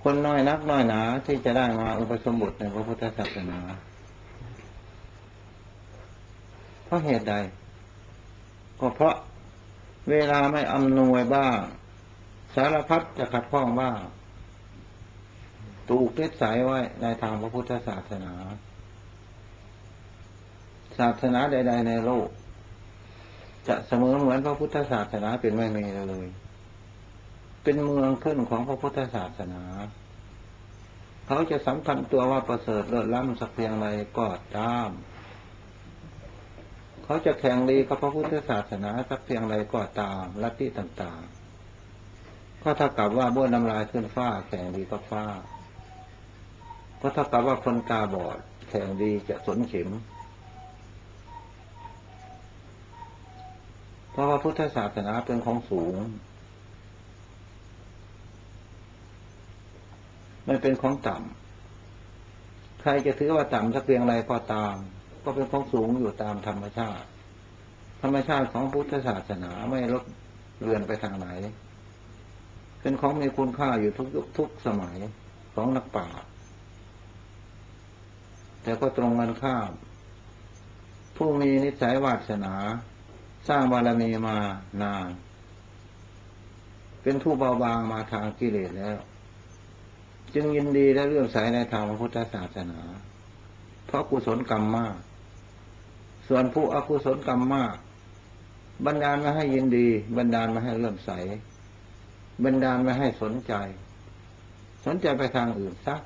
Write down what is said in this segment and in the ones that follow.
คนน้อยนักน้อยหนาที่จะได้มาอุปสมบทในพระพุทธศาสนาเพราะเหตุใดก็เพราะเวลาไม่อำนวยบ้างสารพัดจะขัดข้องบ้างถูกนิสัยไว้ในทางพระพุทธศาสนาศาสนาใดๆในโลกจะเสมอเหมือนพระพุทธศาสนาเป็นไม่มีเลยเป็นเมืองขึ้นของพระพุทธศาสนาเขาจะสำคัญตัวว่าประเสริฐเลิศล้ำสักเพียงไรก็ตามเขาจะแข่งดีกับพระพุทธศาสนาสักเพียงไรก็ตามลัทธิต่างๆก็เท่ากับว่าบ้วนน้ำลายขึ้นฟ้าแข่งดีกับฟ้าก็เท่ากับว่าคนตาบอดแข่งดีจะสนเข็มเพราะว่าพุทธศาสนาเป็นของสูงไม่เป็นของต่ำใครจะถือว่าต่ำสักเพียงไรก็ตามก็เป็นของสูงอยู่ตามธรรมชาติธรรมชาติของพุทธศาสนาไม่ลดเลือนไปทางไหนเป็นของมีคุณค่าอยู่ทุกยุคทุกสมัยของนักปราชญ์แต่ก็ตรงกันข้ามผู้มีนิสัยวาสนาสร้างบารมีมานานเป็นผู้เบาบางมาทางกิเลสแล้วจึงยินดีและเลื่อมใสในทางพระพุทธศาสนาเพราะกุศลกรรมมากส่วนผู้อกุศลกรรมมากบันดาลมาให้ยินดีบันดาลมาให้เลื่อมใสบันดาลมาให้สนใจไปทางอื่นซัก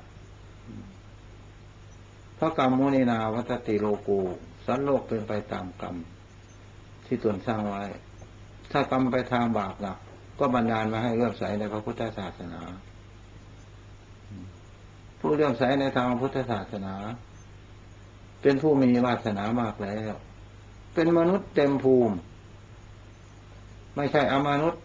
เพราะกรรมมุนีนาวัตติโลกูสัตว์โลกเป็นไปตามกรรมที่ตนสร้างไว้ถ้ากรรมไปทางบาปหนักก็บันดาลมาให้เลื่อมใสในพระพุทธศาสนาผู้เลื่อมใสในทางพระพุทธศาสนาเป็นผู้มีวาสนามากแล้วเป็นมนุษย์เต็มภูมิไม่ใช่อมนุษย์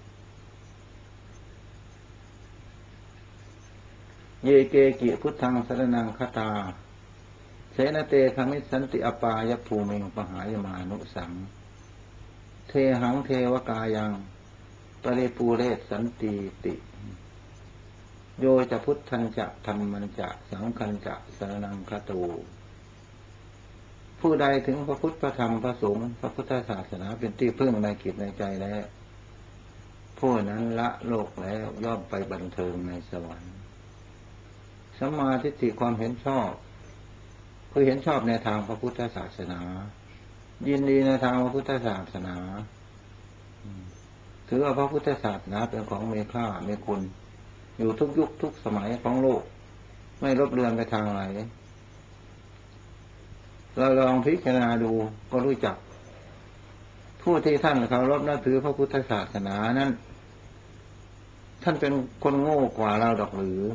เยเกกิพุทธังสรณังคตาเสนเตคมิสันติอปายภูมิงปหายมานุสังเทหังเทวกายังปริปูเรศสันติติโยจะพุทธันจะธรรมันจะสังคันจะสรณังคตูผู้ใดถึงพระพุทธพระธรรมพระสงฆ์พระพุทธศาสนาเป็นที่พึ่งในจิตในใจแล้วผู้นั้นละโลกแล้วย่อมไปบันเทิงในสวรรค์สัมมาทิฏฐิความเห็นชอบคือเห็นชอบในทางพระพุทธศาสนายินดีในทางพระพุทธศาสนาถือว่าพระพุทธศาสนาเป็นของมีค่ามีคุณอยู่ทุกยุคทุกสมัยของโลกไม่ลบเลือนไปทางไหนเราลองพิจารณาดูก็รู้จักผู้ที่ท่านเคารพนับถือพระพุทธศาสนานั้นท่านเป็นคนโง่กว่าเราดอกหรือ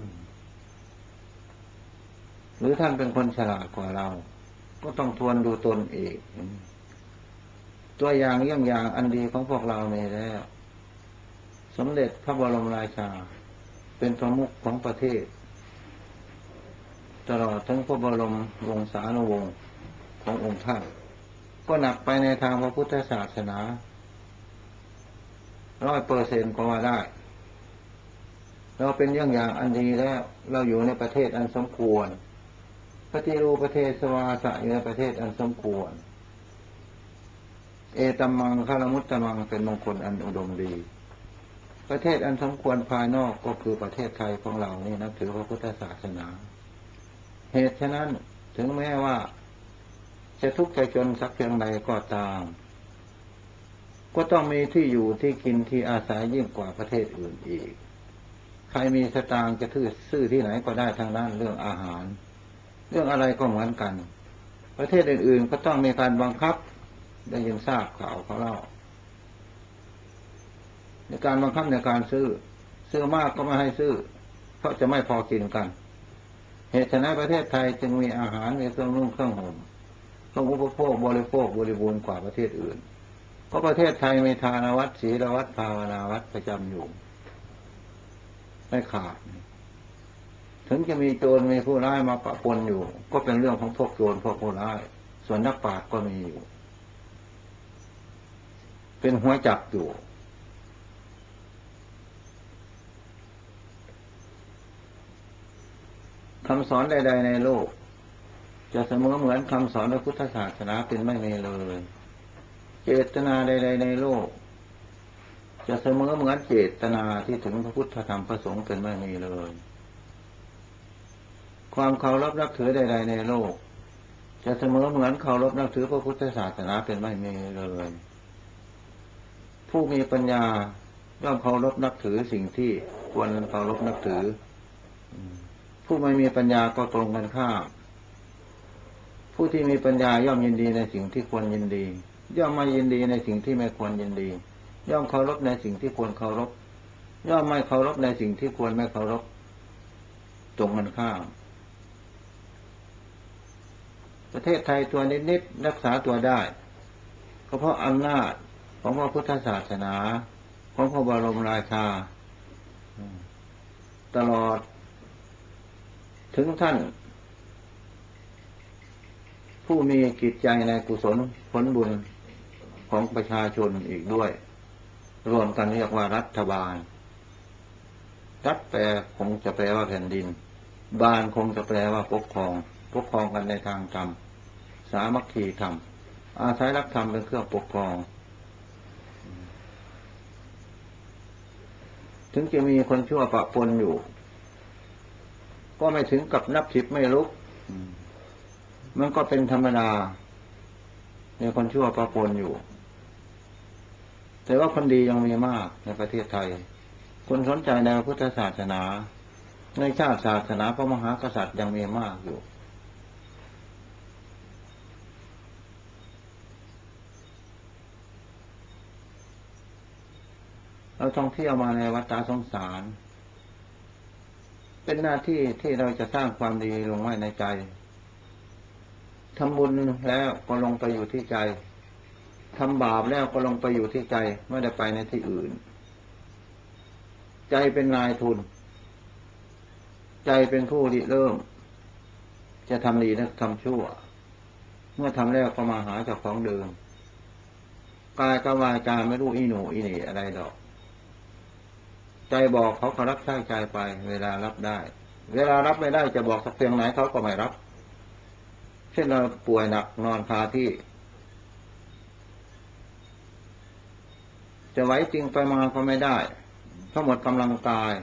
ท่านเป็นคนฉลาดกว่าเราก็ต้องทวนดูตนเองตัวอย่างเยี่ยงอย่างอันดีของพวกเราในแล้วสมเด็จพระบรมราชาเป็นประมุขของประเทศตลอดทั้งพระบรมวงศานุวงศ์ขององค์ท่านก็หนักไปในทางพระพุทธศาสนา100%ก็ว่าได้เราเป็นอย่างอันดีแล้วเราอยู่ในประเทศอันสมควรปฏิรูปประเทศสวาสะอยู่ในประเทศอันสมควรเอตัมมังคารมุตตมังเป็นมงคลอันอุดมดีประเทศอันสมควรภายนอกก็คือประเทศไทยของเรานี่นับถือพระพุทธศาสนาเหตุฉะนั้นถึงแม้ว่าจะทุกข์ใจจนสักเพียงใดก็ตามก็ต้องมีที่อยู่ที่กินที่อาศัยยิ่งกว่าประเทศอื่นอีกใครมีสตางค์จะซื้อที่ไหนก็ได้ทางด้านเรื่องอาหารเรื่องอะไรก็เหมือนกันประเทศอื่นๆก็ต้องมีการบังคับได้ยินทราบข่าวเขาเล่าในการบังคับในการซื้อมากก็ไม่ให้ซื้อเพราะจะไม่พอกินกันเหตุฉะนั้นประเทศไทยจึงมีอาหารมีเครื่องนุ่งเครื่องห่มเครื่องอุปโภคบริบูรณ์กว่าประเทศอื่นเพราะประเทศไทยมีทานวัดศีลวัดภาวนาวัดประจำอยู่ไม่ขาดถึงจะมีโจรมีผู้ร้ายมาปะปนอยู่ก็เป็นเรื่องของพวกโจรพวกผู้ร้ายส่วนนักปราชญ์ก็มีอยู่เป็นหัวจักอยู่คำสอนใดๆในโลกจะเสมอเหมือนคำสอนพระพุทธศาสนาเป็นไม่มีเลยเจตนาใดๆในโลกจะเสมอเหมือนเจตนาที่ถึงพระพุทธธรรมพระสงฆ์เป็นไม่มีเลยความเคารพนับถือใดๆในโลกจะเสมอเหมือนเคารพนับถือพระพุทธศาสนาเป็นไม่มีเลยผู้มีปัญญาย่อมเคารพนับถือสิ่งที่ควรเคารพนับถือผู้ไม่มีปัญญาก็ตรงกันข้ามผู้ที่มีปัญญาย่อมยินดีในสิ่งที่ควรยินดีย่อมไม่ยินดีในสิ่งที่ไม่ควรยินดีย่อมเคารพในสิ่งที่ควรเคารพย่อมไม่เคารพในสิ่งที่ควรไม่เคารพตรงกันข้ามประเทศไทยตัวนิดๆรักษาตัวได้ก็เพราะอำนาจของพระพุทธศาสนาของพระบรมราชาตลอดถึงท่านผู้มีจิตใจในกุศลผลบุญของประชาชนอีกด้วยรวมกันเรียกว่ารัฐบาลรัฐแปลคงจะแปลว่าแผ่นดินบาลคงจะแปลว่าปกครองกันในทางธรรมสามัคคีธรรมอาศัยหลักธรรมเป็นเครื่องปกครองถึงจะมีคนชั่วปะปนอยู่ก็ไม่ถึงกับนับสิบไม่ลุกมันก็เป็นธรรมดาในคนชั่วปะปนอยู่แต่ว่าคนดียังมีมากในประเทศไทยคนสนใจในพระพุทธศาสนาในชาติศาสนาพระมหากษัตริย์ยังมีมากอยู่เราท่องเที่ยวมาในวัฏสงสารเป็นหน้าที่ที่เราจะสร้างความดีลงไว้ในใจทำบุญแล้วก็ลงไปอยู่ที่ใจทำบาปแล้วก็ลงไปอยู่ที่ใจไม่ได้ไปในที่อื่นใจเป็นนายทุนใจเป็นผู้ริเริ่มจะทำดีและทำชั่วเมื่อทำแล้วก็มาหาเจ้าของเดิมกายกับวาจาไม่รู้อีหนูอีหนี่อะไรดอกใจบอกเขาก็รับใช้ใจไปเวลารับได้เวลารับไม่ได้จะบอกสักเพียงไหนเขาก็ไม่รับเช่นเราป่วยหนักนอนคาที่จะไหวจริงไปมาก็ไม่ได้เขาหมดกำลังกาย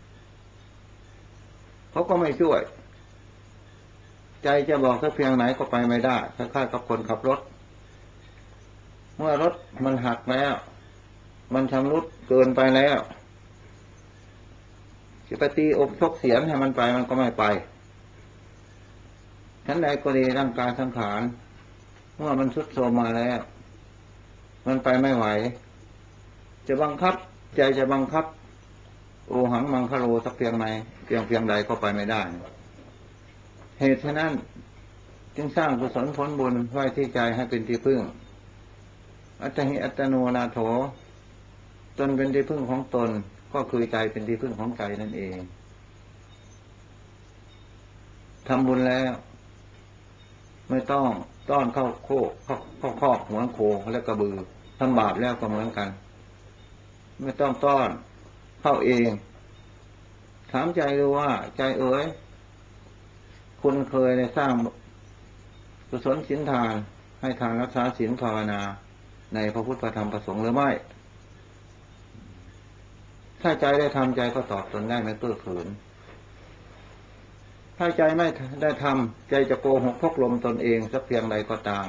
เขาก็ไม่ช่วยใจจะบอกสักเพียงไหนก็ไปไม่ได้คล้ายๆกับคนขับรถเมื่อรถมันหักแล้วมันชำรุดเกินไปแล้วจะไปตีอกชกเสียงให้มันไปมันก็ไม่ไปชั้นใดก็ดีร่างกายสังขารเมื่อมันทรุดโทรมมาแล้วมันไปไม่ไหวจะบังคับใจจะบังคับโอหังมังคโรสักเพียงไหนเพียงใดก็ไปไม่ได้เหตุฉะนั้นจึงสร้างกุศลผลบุญไว้ที่ใจให้เป็นที่พึ่งอัตหิอัตโนนาโถตนเป็นที่พึ่งของตนก็คือใจเป็นที่พึ่งของใจนั่นเองทำบุญแล้วไม่ต้องต้อนเข้าโคกเข้าคอกหัวโคและกระบือทำบาปแล้วก็เหมือนกันไม่ต้องต้อนเข้าเองถามใจดูว่าใจเอ๋ยคุณเคยได้สร้างกุศลศีลทานให้ทานรักษาศีลภาวนาในพระพุทธธรรมประสงค์หรือไม่ถ้าใจได้ทำใจก็ตอบตนได้ไม่เก้อเขินถ้าใจไม่ได้ทำใจจะโกหกพกลมตนเองสักเพียงใดก็ตาม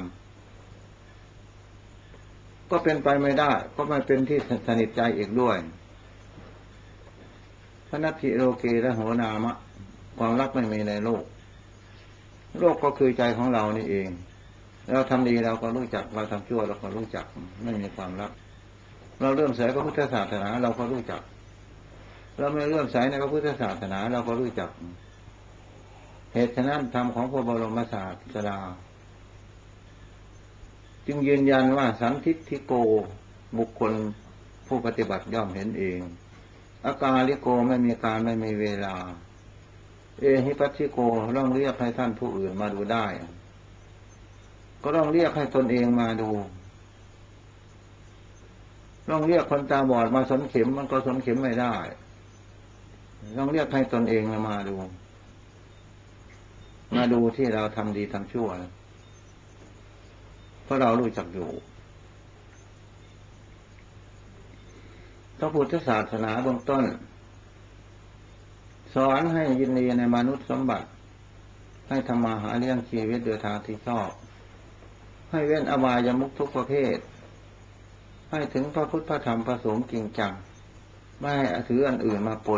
ก็เป็นไปไม่ได้ก็ไม่เป็นที่สนิทใจอีกด้วยพระนัตถิโลเกและโหนามะความรักไม่มีในโลกโลกก็คือใจของเรานี่เองเราทำดีเราก็รู้จักเราทำชั่วเราก็รู้จักไม่มีความรักเราเริ่มใส่พระพุทธศาสนาเราก็รู้จักเราไม่เริ่มใส่ในพระพุทธศาสนาเราก็รู้จักเหตุฉะนั้นธรรมของพระบรมศาสดาจึงยืนยันว่าสันทิฏฐิโกบุคคลผู้ปฏิบัติย่อมเห็นเองอากาลิโกไม่มีการไม่มีเวลาเอหิปัสสิโกต้องเรียกให้ท่านผู้อื่นมาดูได้ก็ต้องเรียกให้ตนเองมาดูต้องเรียกคนตาบอดมาสนเข็มมันก็สนเข็มไม่ได้ต้องเรียกให้ตนเองมาดูมาดูที่เราทำดีทำชั่วเพราะเรารู้จักอยู่พระพุทธศาสนาเบื้องต้นสอนให้ยินดีในมนุษย์สมบัติให้ทำมาหาเลี้ยงชีวิตโดยทางที่ชอบให้เว้นอบายามุขทุกประเภทให้ถึงพระพุทธพระธรรมพระสงฆ์จริงจังไม่ให้ถืออันอื่นมาปน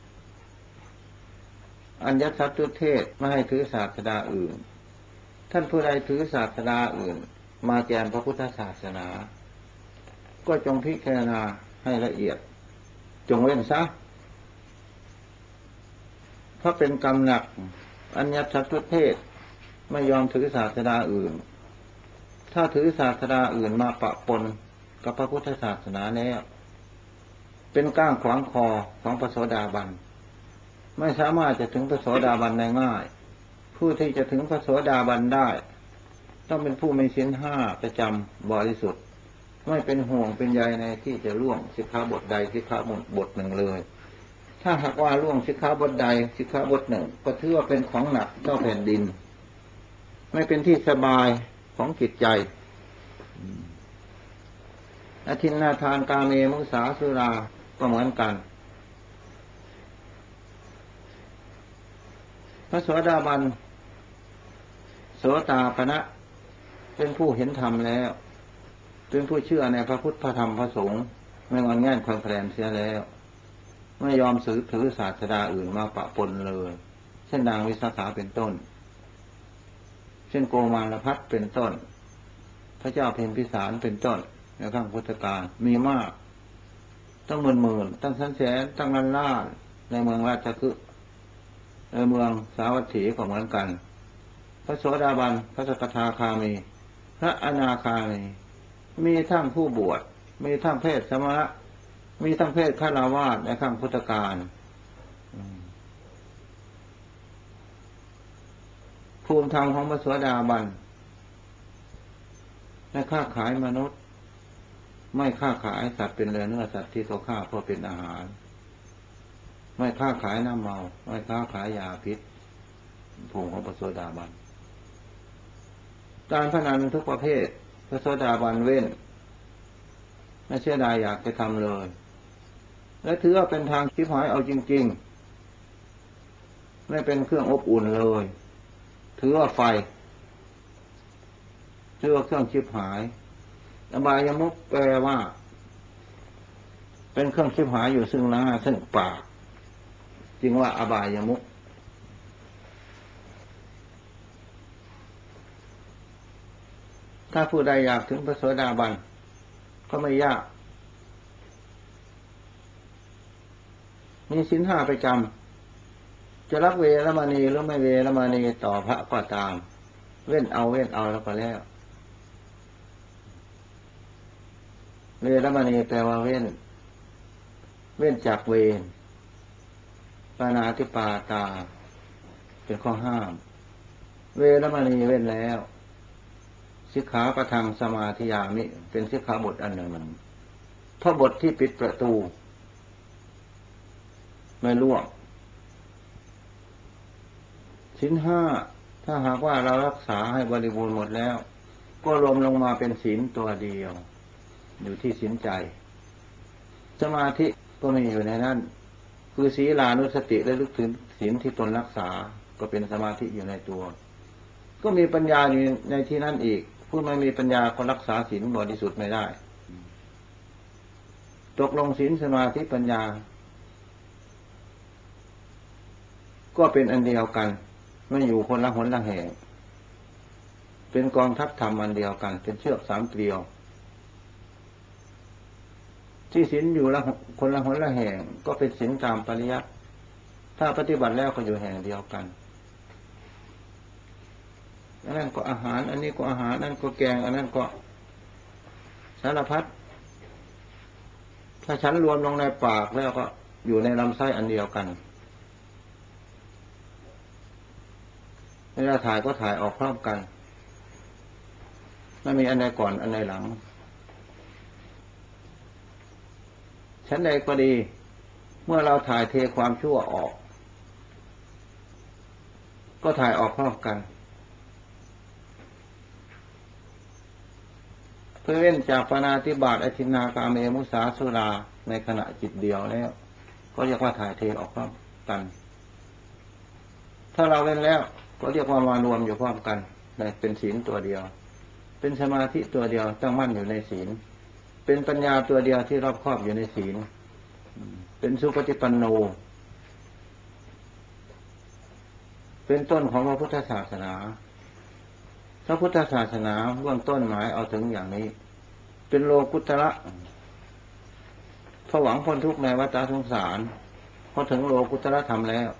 อัญญสัตตุเทศไม่ให้ถือศาสดาอื่นท่านผู้ใดถือศาสดาอื่นมาแทนพระพุทธศาสนาก็จงพิจารณาให้ละเอียดจงเว้นซะเพราะเป็นกรรมหนักอัญญสัตตุเทศไม่ยอมถือศาสดาอื่นถ้าถือศาสดาอื่นมาปะปนกับพระพุทธศาสนาแล้วเป็นก้างขวางคอของพระโสดาบันไม่สามารถจะถึงพระโสดาบันได้ง่ายผู้ที่จะถึงพระโสดาบันได้ต้องเป็นผู้มีศีลห้าประจำบริสุทธิ์ไม่เป็นห่วงเป็นใยในที่จะล่วงสิกขาบทใดสิกขาบทหนึ่งเลยถ้าหากว่าล่วงสิกขาบทใดสิกขาบทหนึ่งก็ถือว่าเป็นของหนักเจ้าแผ่นดินไม่เป็นที่สบายของจิตใจอทินนาทานกาเมมุสาสุราก็เหมือนกันพระโสดาบันโสตาปณะเป็นผู้เห็นธรรมแล้วเป็นผู้เชื่อในพระพุทธพระธรรมพระสงฆ์ไม่งอนแง่นคอนแคลนเสียแล้วไม่ยอมถือศาสดาอื่นมาปะปนเลยเช่นนางวิสาขาเป็นต้นเช่นโกมารพัฒน์เป็นต้นพระเจ้าเพ็ญพิสารเป็นต้นในครั้งพุทธกาลมีมากตั้งหมื่นตั้งแสนตั้งล้านในเมืองราชคฤห์ในเมืองสาวัตถีก็เหมือนกันพระโสดาบันพระสกทาคามีพระอนาคามีมีทั้งผู้บวชมีทั้งเพศสมณะมีทั้งเพศฆราวาสในครั้งพุทธกาลภูมิธรรมของพระโสดาบันไม่ค้าขายมนุษย์ไม่ค้าขายสัตว์เป็นเนื้อสัตว์ที่เขาฆ่าเพื่อเป็นอาหารไม่ค้าขายน้ำเมาไม่ค้าขายยาพิษภูมิของพระโสดาบันการพนันทุกประเภทพระโสดาบันเว้นไม่เชื่อใดอยากจะทำเลยและถือว่าเป็นทางชิบหายเอาจริงๆไม่เป็นเครื่องอบอุ่นเลยถือว่าไฟถือว่าเครื่องชิบหายอบายมุขแปลว่าเป็นเครื่องชิบหายอยู่ซึ่งหน้าซึ่งปากจึงว่าอบายมุขถ้าผู้ใดอยากถึงพระโสดาบันก็ไม่ยากมีศีลห้าประจำจะรับเวรมณีหรือไม่เวรมณีต่อพระก็ตามเว้นเอาแล้วก็แล้วเวรมณีแปลว่าเว้นจากเวรปาณาติปาตาเป็นข้อห้ามเวรมณีเว้นแล้วสิกขาปะทังสมาธิยามิเป็นสิกขาบทอันหนึ่งเพราะบทที่ปิดประตูไม่ล่วงศีลห้าถ้าหากว่าเรารักษาให้บริบูรณ์หมดแล้วก็รวมลงมาเป็นศีลตัวเดียวอยู่ที่ศีลใจสมาธิก็มีอยู่ในนั้นคือศีลานุสติและลึกถึงศีลที่ตนรักษาก็เป็นสมาธิอยู่ในตัวก็มีปัญญาอยู่ในที่นั้นอีกผู้ไม่มีปัญญาก็รักษาศีลบริสุทธิ์ไม่ได้ตกลงศีลสมาธิปัญญาก็เป็นอันเดียวกันไม่อยู่คนละหนละแห่งเป็นกองทัพธรรมอันเดียวกันเป็นเชือกสามเกลียวที่ศีลอยู่ละคนละหนละแห่งก็เป็นศีลตามปริยัติถ้าปฏิบัติแล้วก็อยู่แห่งเดียวกันอันนั้นก็อาหารอันนี้ก็อาหารนั่นก็แกงอันนั้นก็สารพัดถ้าฉันรวมลงในปากแล้วก็อยู่ในลำไส้อันเดียวกันเวลาถ่ายก็ถ่ายออกพร้อมกันไม่มีอันใดก่อนอันใดหลังฉันใดก็ดีเมื่อเราถ่ายเทความชั่วออกก็ถ่ายออกพร้อมกันเพื่อเว้นจากปาณาติบาตอทินนากาเมมุสาสุราในขณะจิตเดียวแล้วก็เรียกว่าถ่ายเทออกพร้อมกันถ้าเราเว้นแล้วก็เรียกว่ามารวมอยู่พร้อมกันเป็นศีลตัวเดียวเป็นสมาธิตัวเดียวตั้งมั่นอยู่ในศีลเป็นปัญญาตัวเดียวที่รอบครอบอยู่ในศีลเป็นสุปฏิปันโนเป็นต้นของพระพุทธศาสนาพระพุทธศาสนาเบื้องต้นหมายเอาถึงอย่างนี้เป็นโลกุตระเพราะหวังพ้นทุกข์ในวัฏสงสารพอถึงโลกุตระธรรมแล้ว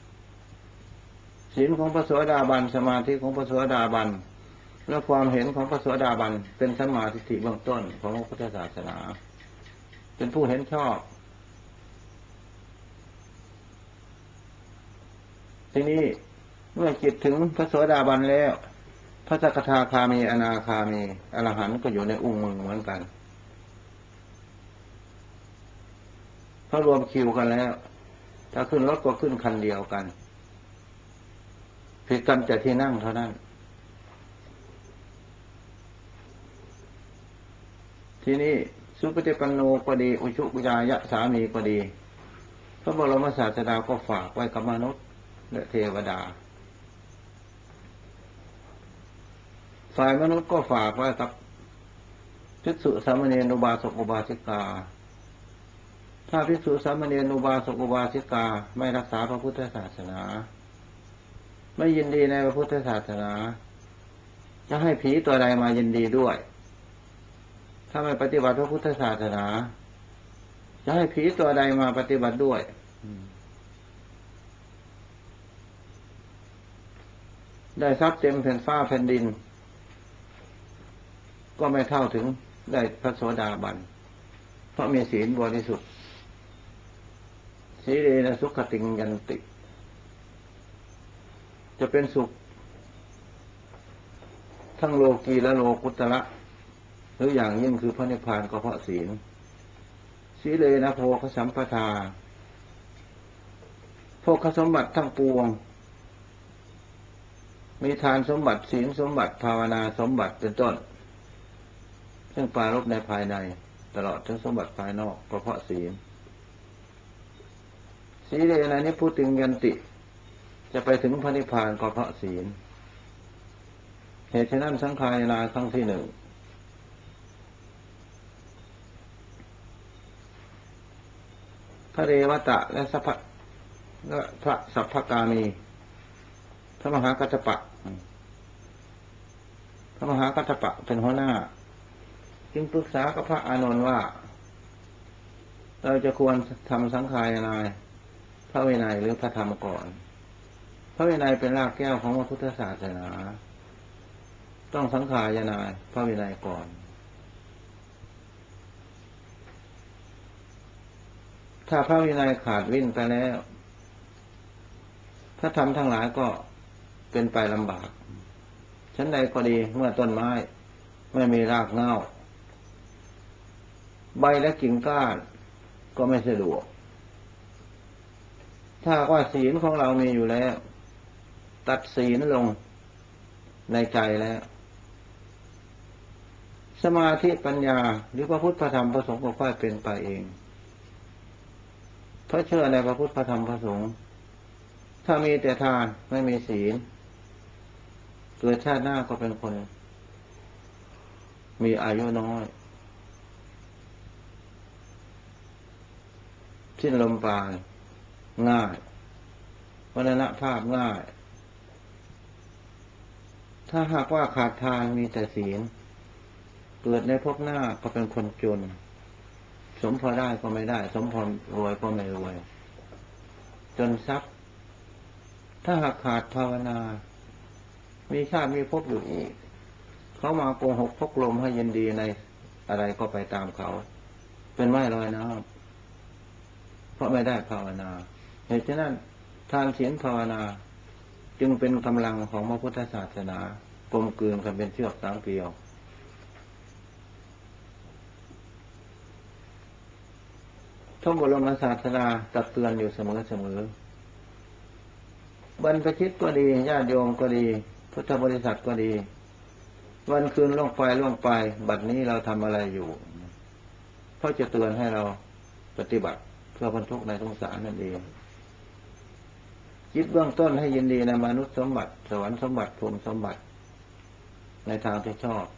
ศีลของพระโสดาบันสมาธิของพระโสดาบันและความเห็นของพระโสดาบันเป็นสัมมาทิฏฐิเบื้องต้นของพระพุทธศาสนาเป็นผู้เห็นชอบทีนี้เมื่อจิตถึงพระโสดาบันแล้วพระสกทาคามีอนาคามีอรหันต์ก็อยู่ในอุ้งมือเหมือนกันถ้ารวมคิวกันแล้วถ้าขึ้นรถก็ขึ้นคันเดียวกันผิดกันแต่ที่นั่งเท่านั้นทีนี้สุปฏิปันโนก็ดีอุชุปุญญาสามีก็ดีพระบรมศาสดาก็ฝากไว้กับมนุษย์และเทวดาฝ่ายมนุษย์ก็ฝากไว้กับภิกษุสามเณรอุบาสกอุบาสิกาถ้าภิกษุสามเณรอุบาสกอุบาสิกาไม่รักษาพระพุทธศาสนาไม่ยินดีในพระพุทธศาสนาจะให้ผีตัวใดมายินดีด้วยถ้าไม่ปฏิบัติพระพุทธศาสนาจะให้ผีตัวใดมาปฏิบัติด้วยได้ทรัพย์เต็มแผ่นฟ้าแผ่นดินก็ไม่เท่าถึงได้พระโสดาบันเพราะมีศีลบริสุทธิ์สีเลนะสุขติงยันติจะเป็นสุขทั้งโลกีและโลกุตระหรืออย่างยิ่งคือพระนิพพานก็เพราะศีลสีเลนะโภคสัมปทาโภคสมบัติทั้งปวงมีทานสมบัติศีลสมบัติภาวนาสมบัติเป็นต้นซึ่งปรารภในภายในตลอดถึงสมบัติภายนอกก็เพราะศีลสีเลนะนิพพุติงยันติจะไปถึงพระนิพพานก็เพราะศีลเหตุฉะนั้นสังขารนาครั้งที่หนึ่งพระเรวตะและพระสัพพกามีพระมหากัสสปะพระมหากัสสปะเป็นหัวหน้าจึงปรึกษากับพระอานนท์ว่าเราจะควรทำสังขารนาพระวินัยหรือพระธรรมก่อนพระวินัยเป็นรากแก้วของพระพุทธศาสนาต้องสังขารนาพระวินัยก่อนถ้าพระวินัยขาดวิ่นไปแล้วพระธรรมทั้งหลายก็เป็นไปลำบากชั้นใดก็ดีเมื่อต้นไม้ไม่มีรากเหง้าใบและกิ่งก้านก็ไม่สะดวกถ้าว่าศีลของเรามีอยู่แล้วตัดศีลลงในใจแล้วสมาธิปัญญาหรือพระพุทธพระธรรมพระสงฆ์ก็ค่อยเป็นไปเองเพราะเชื่อในพระพุทธพระธรรมพระสงฆ์ถ้ามีแต่ทานไม่มีศีลเกิดชาติหน้าก็เป็นคนมีอายุน้อยสิ้นลมปราณง่ายมรณภาพง่ายถ้าหากว่าขาดทานมีแต่ศีลเกิดในภพหน้าก็เป็นคนจนสมพอได้ก็ไม่ได้สมพอรวยก็ไม่รวยจนทรัพย์ถ้าหากขาดภาวนามีชาติมีภพอยู่อีกเขามาโกหกพกลมให้ยินดีในอะไรก็ไปตามเขาเป็นไม้ลอยน้ำเพราะไม่ได้ภาวนาเหตุฉะนั้นทานศีลภาวนาจึงเป็นกำลังของพระพุทธศาสนากลมกลืนกันเป็นเชือกสามเกลียวพระบรมศาสดาตักเตือนอยู่เสมอบรรพชิตก็ดีญาติโยมก็ดีพุทธบริษัทก็ดีวันคืนล่วงไปบัดนี้เราทำอะไรอยู่เพราะจะเตือนให้เราปฏิบัติเพื่อบรรทุกในสงสารนั่นเองคิดเบื้องต้นให้ยินดีในมนุษย์สมบัติสวรรค์สมบัติภูมิสมบัติในทางที่ชอบ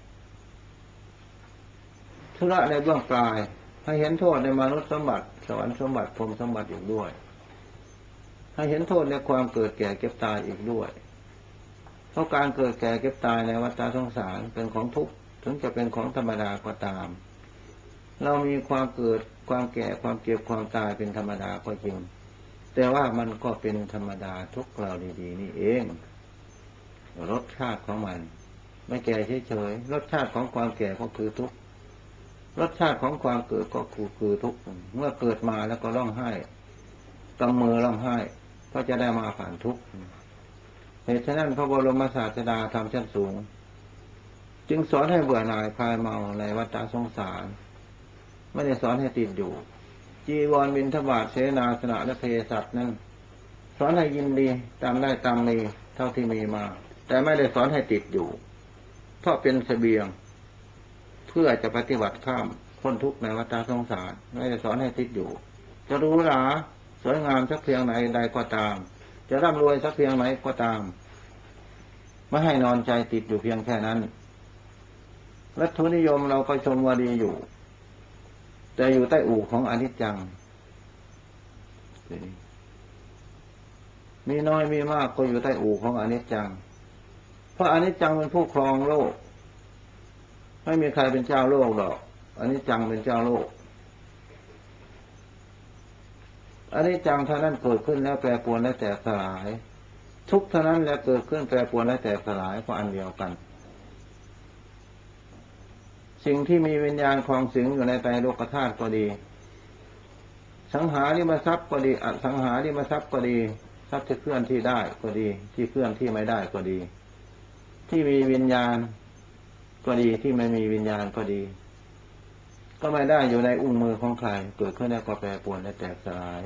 ธุระในเบื้องปลายให้เห็นโทษในมนุษย์สมบัติสวรรค์สมบัติภูมิสมบัติอีกด้วยให้เห็นโทษในความเกิดแก่เก็บตายอีกด้วยเพราะการเกิดแก่เก็บตายในวัฏสงสารเป็นของทุกข์ถึงจะเป็นของธรรมดาก็ตามเรามีความเกิดความแก่ความเก็บความตายเป็นธรรมดาก็จริงแต่ว่ามันก็เป็นธรรมดาทุกเราดีๆนี่เองรสชาติของมันไม่แก่เฉยๆรสชาติของความแก่ก็คือทุกข์รสชาติของความเกิดก็คือทุกข์เมื่อเกิดมาแล้วก็ร้องไห้กำมือร้องไห้ก็จะได้มาผ่านทุกข์เหตุฉะนั้นพระบรมศาสดาธรรมชั้นสูงจึงสอนให้เบื่อหน่ายคลายเมาในวัฏสงสารไม่ได้สอนให้ติดอยู่จีวรบิณฑบาตเสนาสนะและเภสัชนั้นสอนให้ยินดีตามได้ตามมีเท่าที่มีมาแต่ไม่ได้สอนให้ติดอยู่เพราะเป็นเสบียงเพื่อจะปฏิบัติข้ามพ้นทุกข์ในวัฏสงสารไม่ได้สอนให้ติดอยู่จะรู้หราสวยงามสักเพียงไหนใดก็ตามจะร่ำรวยสักเพียงไหนก็ตามไม่ให้นอนใจติดอยู่เพียงแค่นั้นวัตถุนิยมเราก็ชมว่าดีอยู่แต่อยู่ใต้อู่ของอนิจจังมีน้อยมีมากก็อยู่ใต้อู่ของอนิจจังเพราะอนิจจังเป็นผู้ครองโลกไม่มีใครเป็นเจ้าโลกหรอกอนิจจังเป็นเจ้าโลกอนิจจังเท่านั้นเกิดขึ้นแล้วแปรปรวนและแตกสลายทุกข์เท่านั้นแล้วเกิดขึ้นแปรปรวนและแตกสลายก็อันเดียวกันสิ่งที่มีวิญญาณครองสิงอยู่ในไตรโลกธาตุก็ดีสังหาริมทรัพย์ก็ดีอสังหาริมทรัพย์ก็ดีทรัพย์ที่เคลื่อนที่ได้ก็ดีที่เคลื่อนที่ไม่ได้ก็ดีที่มีวิญญาณก็ดีที่ไม่มีวิญญาณก็ดีก็ไม่ได้อยู่ในอุ้งมือของใครเกิดขึ้นแล้วก็แปรปรวนและแตกสลาย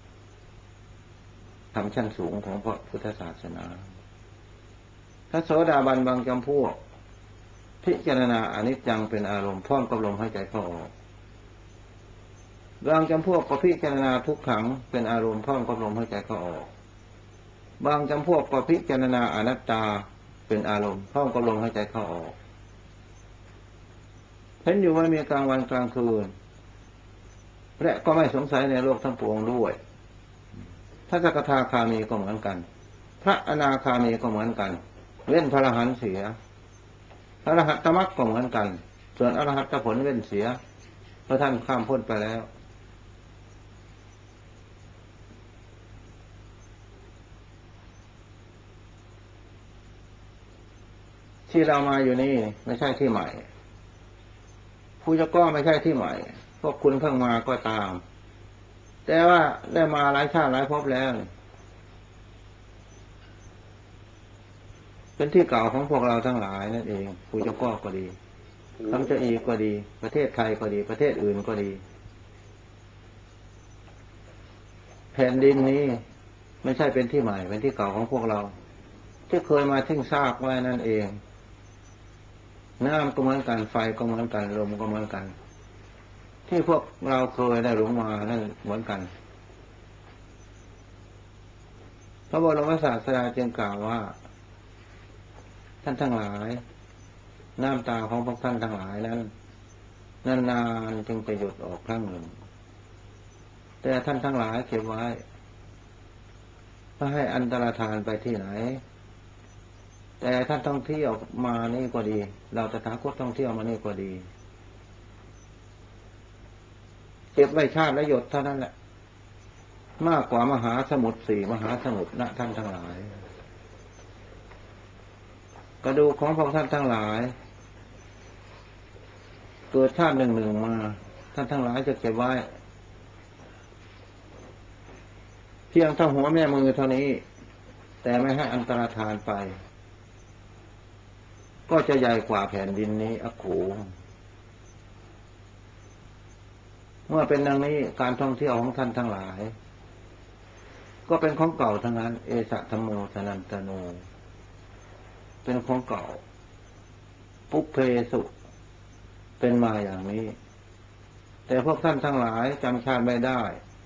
ทำชั้นสูงของพระพุทธศาสนาพระโสดาบันบางจำพวกพิจารณาอนิจจังเป็นอารมณ์พร้อมกับลมหายใจเข้าออกบางจำพวกก็พิจารณาทุกขังเป็นอารมณ์พร้อมกับลมหายใจเข้าออกบางจำพวกก็พิจารณาอนัตตาเป็นอารมณ์พร้อมกับลมหายใจเข้าออกเห็นอยู่ว่ามีกลางวันกลางคืนและก็ไม่สงสัยในโลกทั้งปวงด้วยพระสกทาคามีก็เหมือนกันพระอนาคามีก็เหมือนกันเว้นพระอรหันต์เสียพระอรหัตตมรรคก็เหมือนกันส่วนอรหัตผลเว้นเสียเพราะท่านข้ามพ้นไปแล้วที่เรามาอยู่นี่ไม่ใช่ที่ใหม่ผู้เจ้าก็ไม่ใช่ที่ใหม่พวกคุณเพิ่งมาก็ตามแต่ว่าได้มาหลายชาติหลายภพแล้วเป็นที่เก่าของพวกเราทั้งหลายนั่นเองผู้เจ้าก็ดีคำเจ้าอีก็ดีประเทศไทยก็ดีประเทศอื่นก็ดีแผ่นดินนี้ไม่ใช่เป็นที่ใหม่เป็นที่เก่าของพวกเราที่เคยมาทิ้งซากไว้นั่นเองน้ำก็เหมือนกันไฟก็เหมือนกันลมก็เหมือนกันที่พวกเราเคยได้หลงมานั่นเหมือนกันพระบรมศาสดาจึงกล่าวว่าท่านทั้งหลายน้ำตาของพวกท่านทั้งหลายนั้นนานๆจึงจะหยดออกครั้งหนึ่งแต่ท่านทั้งหลายเก็บไว้ไม่ให้อันตรธานไปที่ไหนแต่ท่านท่องเที่ยวมานี่ก็ดีเราตถาคตท่องเที่ยวมานี่ก็ดีเก็บไว้ชาติและหยดเท่านั้นแหละมากกว่ามหาสมุทร4 มหาสมุทรนะท่านทั้งหลายกระดูกของพวกท่านทั้งหลายเกิดชาติหนึ่งมาท่านทั้งหลายจะเก็บไว้เพียงเท่าหัวแม่มือเท่านี้แต่ไม่ให้อันตรธานไปก็จะใหญ่กว่าแผ่นดินนี้อักโขเมื่อเป็นดังนี้การท่องเที่ยวของท่านทั้งหลายก็เป็นของเก่าทั้งนั้นเอสะธัมโมสนันตโนเป็นของเก่าปุเพสุเป็นมาอย่างนี้แต่พวกท่านทั้งหลายจำชาติไม่ได้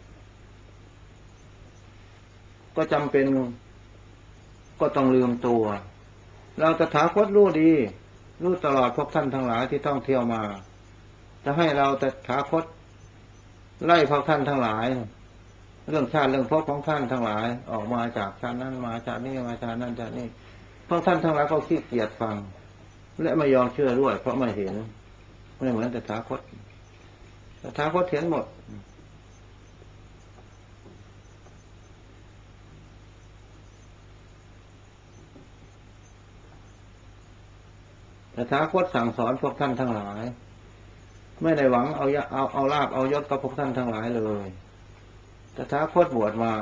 ก็จำเป็นก็ต้องลืมตัวเราตถาคตรู้ดีรู้ตลอดพวกท่านทั้งหลายที่ท่องเที่ยวมาจะให้เราตถาคตไล่พวกท่านทั้งหลายเรื่องชาติเรื่องภพของท่านทั้งหลายออกมาจากชาตินั้นมาชาตินี้มาชาตินั้นชาตินี้พวกท่านทั้งหลายก็ขี้เกียจฟังและไม่ยอมเชื่อด้วยเพราะไม่เห็นไม่เหมือนตถาคตตถาคตเห็นหมดตถาคตสั่งสอนพวกท่านทั้งหลายไม่ได้หวังเอาลาภเอายศกับพวกท่านทั้งหลายเลยตถาคตบวชมา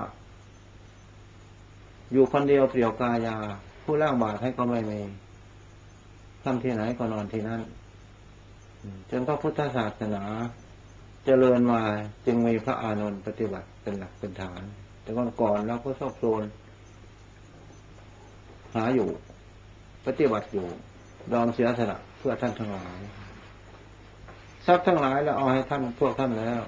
อยู่คนเดียวเปลี่ยวกายาผู้ล่างบาตรให้ก็ไม่มีทำที่ไหนก็นอนที่นั่นจนพระพุทธศาสนาเจริญมาจึงมีพระอานนท์ปฏิบัติเป็นหลักเป็นฐานแต่ก่อนเราก็ชอบโซนหาอยู่ปฏิบัติอยู่ยอมเสียสละเพื่อท่านทั้งหลายทรัพย์ทั้งหลายแล้วเอาให้ท่านพวกท่านแล้ว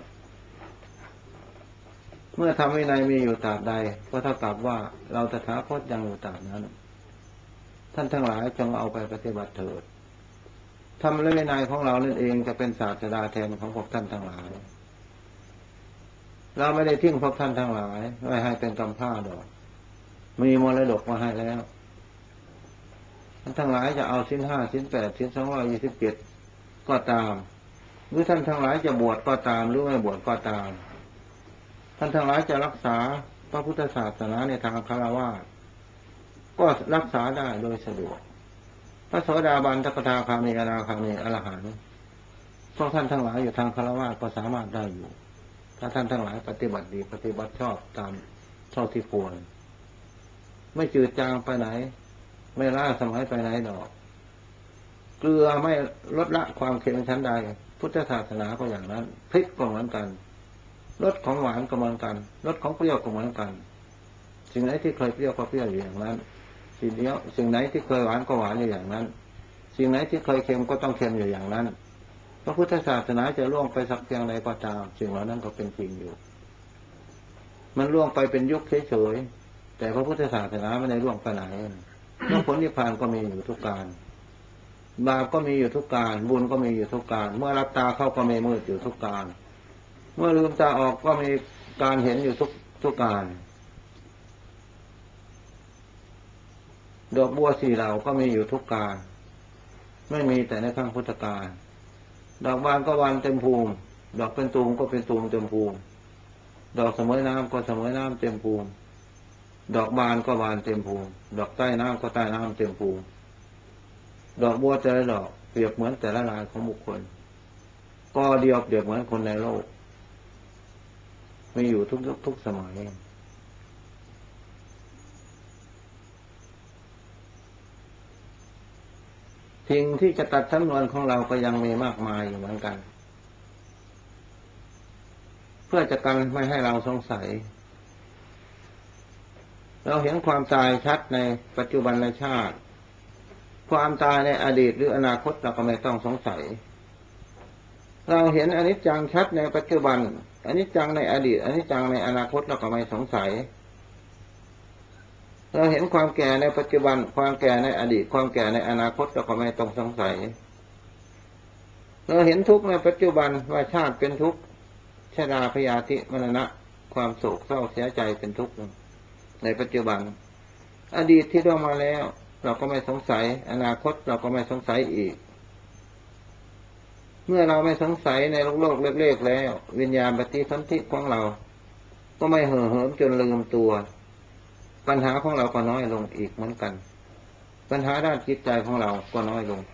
เมื่อทำวินัยมีอยู่ตราบใดก็เท่ากับว่าเราตถาคตยังอยู่ตราบนั้นท่านทั้งหลายจงเอาไปปฏิบัติเถิดทำและวินัยของเรานั่นเองจะเป็นศาสดาแทนของพวกท่านทั้งหลายเราไม่ได้ทิ้งพวกท่านทั้งหลายไม่ให้เป็นกำพร้าดอกมีมรดกมาให้แล้วท่านทั้งหลายจะเอาศีล 5ศีล 8ศีล227ก็ตามหรือท่านทั้งหลายจะบวชก็ตามหรือไม่บวชก็ตามท่านทั้งหลายจะรักษาพระพุทธศาสนาในทางฆราวาสก็รักษาได้โดยสะดวกพระโสดาบันสกทาคามีอนาคามีอรหันต์พวกท่านทั้งหลายอยู่ทางฆราวาสก็สามารถได้อยู่ถ้าท่านทั้งหลายปฏิบัติดีปฏิบัติชอบตามเท่าที่ควรไม่จืดจางไปไหนไม่ล้าสมัยไปไหนดอกเกลือไม่ลดละความเค็มชั้นใดพุทธศาสนาก็อย่างนั้นพริกก็เหมือนกันรสของหวานก็เหมือนกันรสของเปรี้ยวก็เหมือนกันสิ่งไหนที่เคยเปรี้ยวก็เปรี้ยวอยู่อย่างนั้นสิ่งไหนที่เคยหวานก็หวานอยู่อย่างนั้นสิ่งไหนที่เคยเค็มก็ต้องเค็มอยู่อย่างนั้นพระพุทธศาสนาจะล่วงไปสักเพียงใดก็ตามสิ่งเหล่านั้นก็เป็นจริงอยู่มันล่วงไปเป็นยุคเฉยๆแต่พระพุทธศาสนาไม่ได้ล่วงไปไหนมรรคผลนิพพานก็มีอยู่ทุกการบาปก็มีอยู่ทุกการบุญก็มีอยู่ทุกการเมื่อรับตาเข้าก็มีมืดอยู่ทุกการเมื่อลืมตาออกก็มีการเห็นอยู่ทุกการดอกบัว4เหล่าก็มีอยู่ทุกการไม่มีแต่ในครั้งพุทธกาลดอกบานก็บานเต็มภูมิดอกเป็นตูมก็เป็นตูมเต็มภูมิดอกเสมอน้ำก็เสมอน้ำเต็มภูมิดอกบานก็บานเต็มภูมิดอกใต้น้ำก็ใต้น้ำเต็มภูมิดอกบัวแต่ละดอกเปรียบเหมือนแต่ละลายของบุคคลก็เดียวเปรียบเหมือนคนในโลกมีอยู่ทุกสมัยสิ่งที่จะตัดสำนวนของเราก็ยังมีมากมายอยู่เหมือนกันเพื่อจะกันไม่ให้เราสงสัยเราเห็นความตายชัดในปัจจุบันชาติความตายในอดีตหรืออนาคตเราก็ไม่ต้องสงสัยเราเห็นอนิจจังชัดในปัจจุบันอนิจจังในอดีตอนิจจังในอนาคตเราก็ไม่สงสัยเราเห็นความแก่ในปัจจุบันความแก่ในอดีตความแก่ในอนาคตเราก็ไม่ต้องสงสัยเราเห็นทุกข์ในปัจจุบันว่าชาติเป็นทุกข์ชราพยาธิมรณะความโศกเศร้าเสียใจเป็นทุกข์ในปัจจุบันอดีตที่ล่วงมาแล้วเราก็ไม่สงสัยอนาคตเราก็ไม่สงสัยอีกเมื่อเราไม่สงสัยในโลกเล็กๆแล้ววิญญาณปฏิสนธิของเราก็ไม่เห่อเหิมจนลืมตัวปัญหาของเราก็น้อยลงอีกเหมือนกันปัญหาด้านจิตใจของเราก็น้อยลง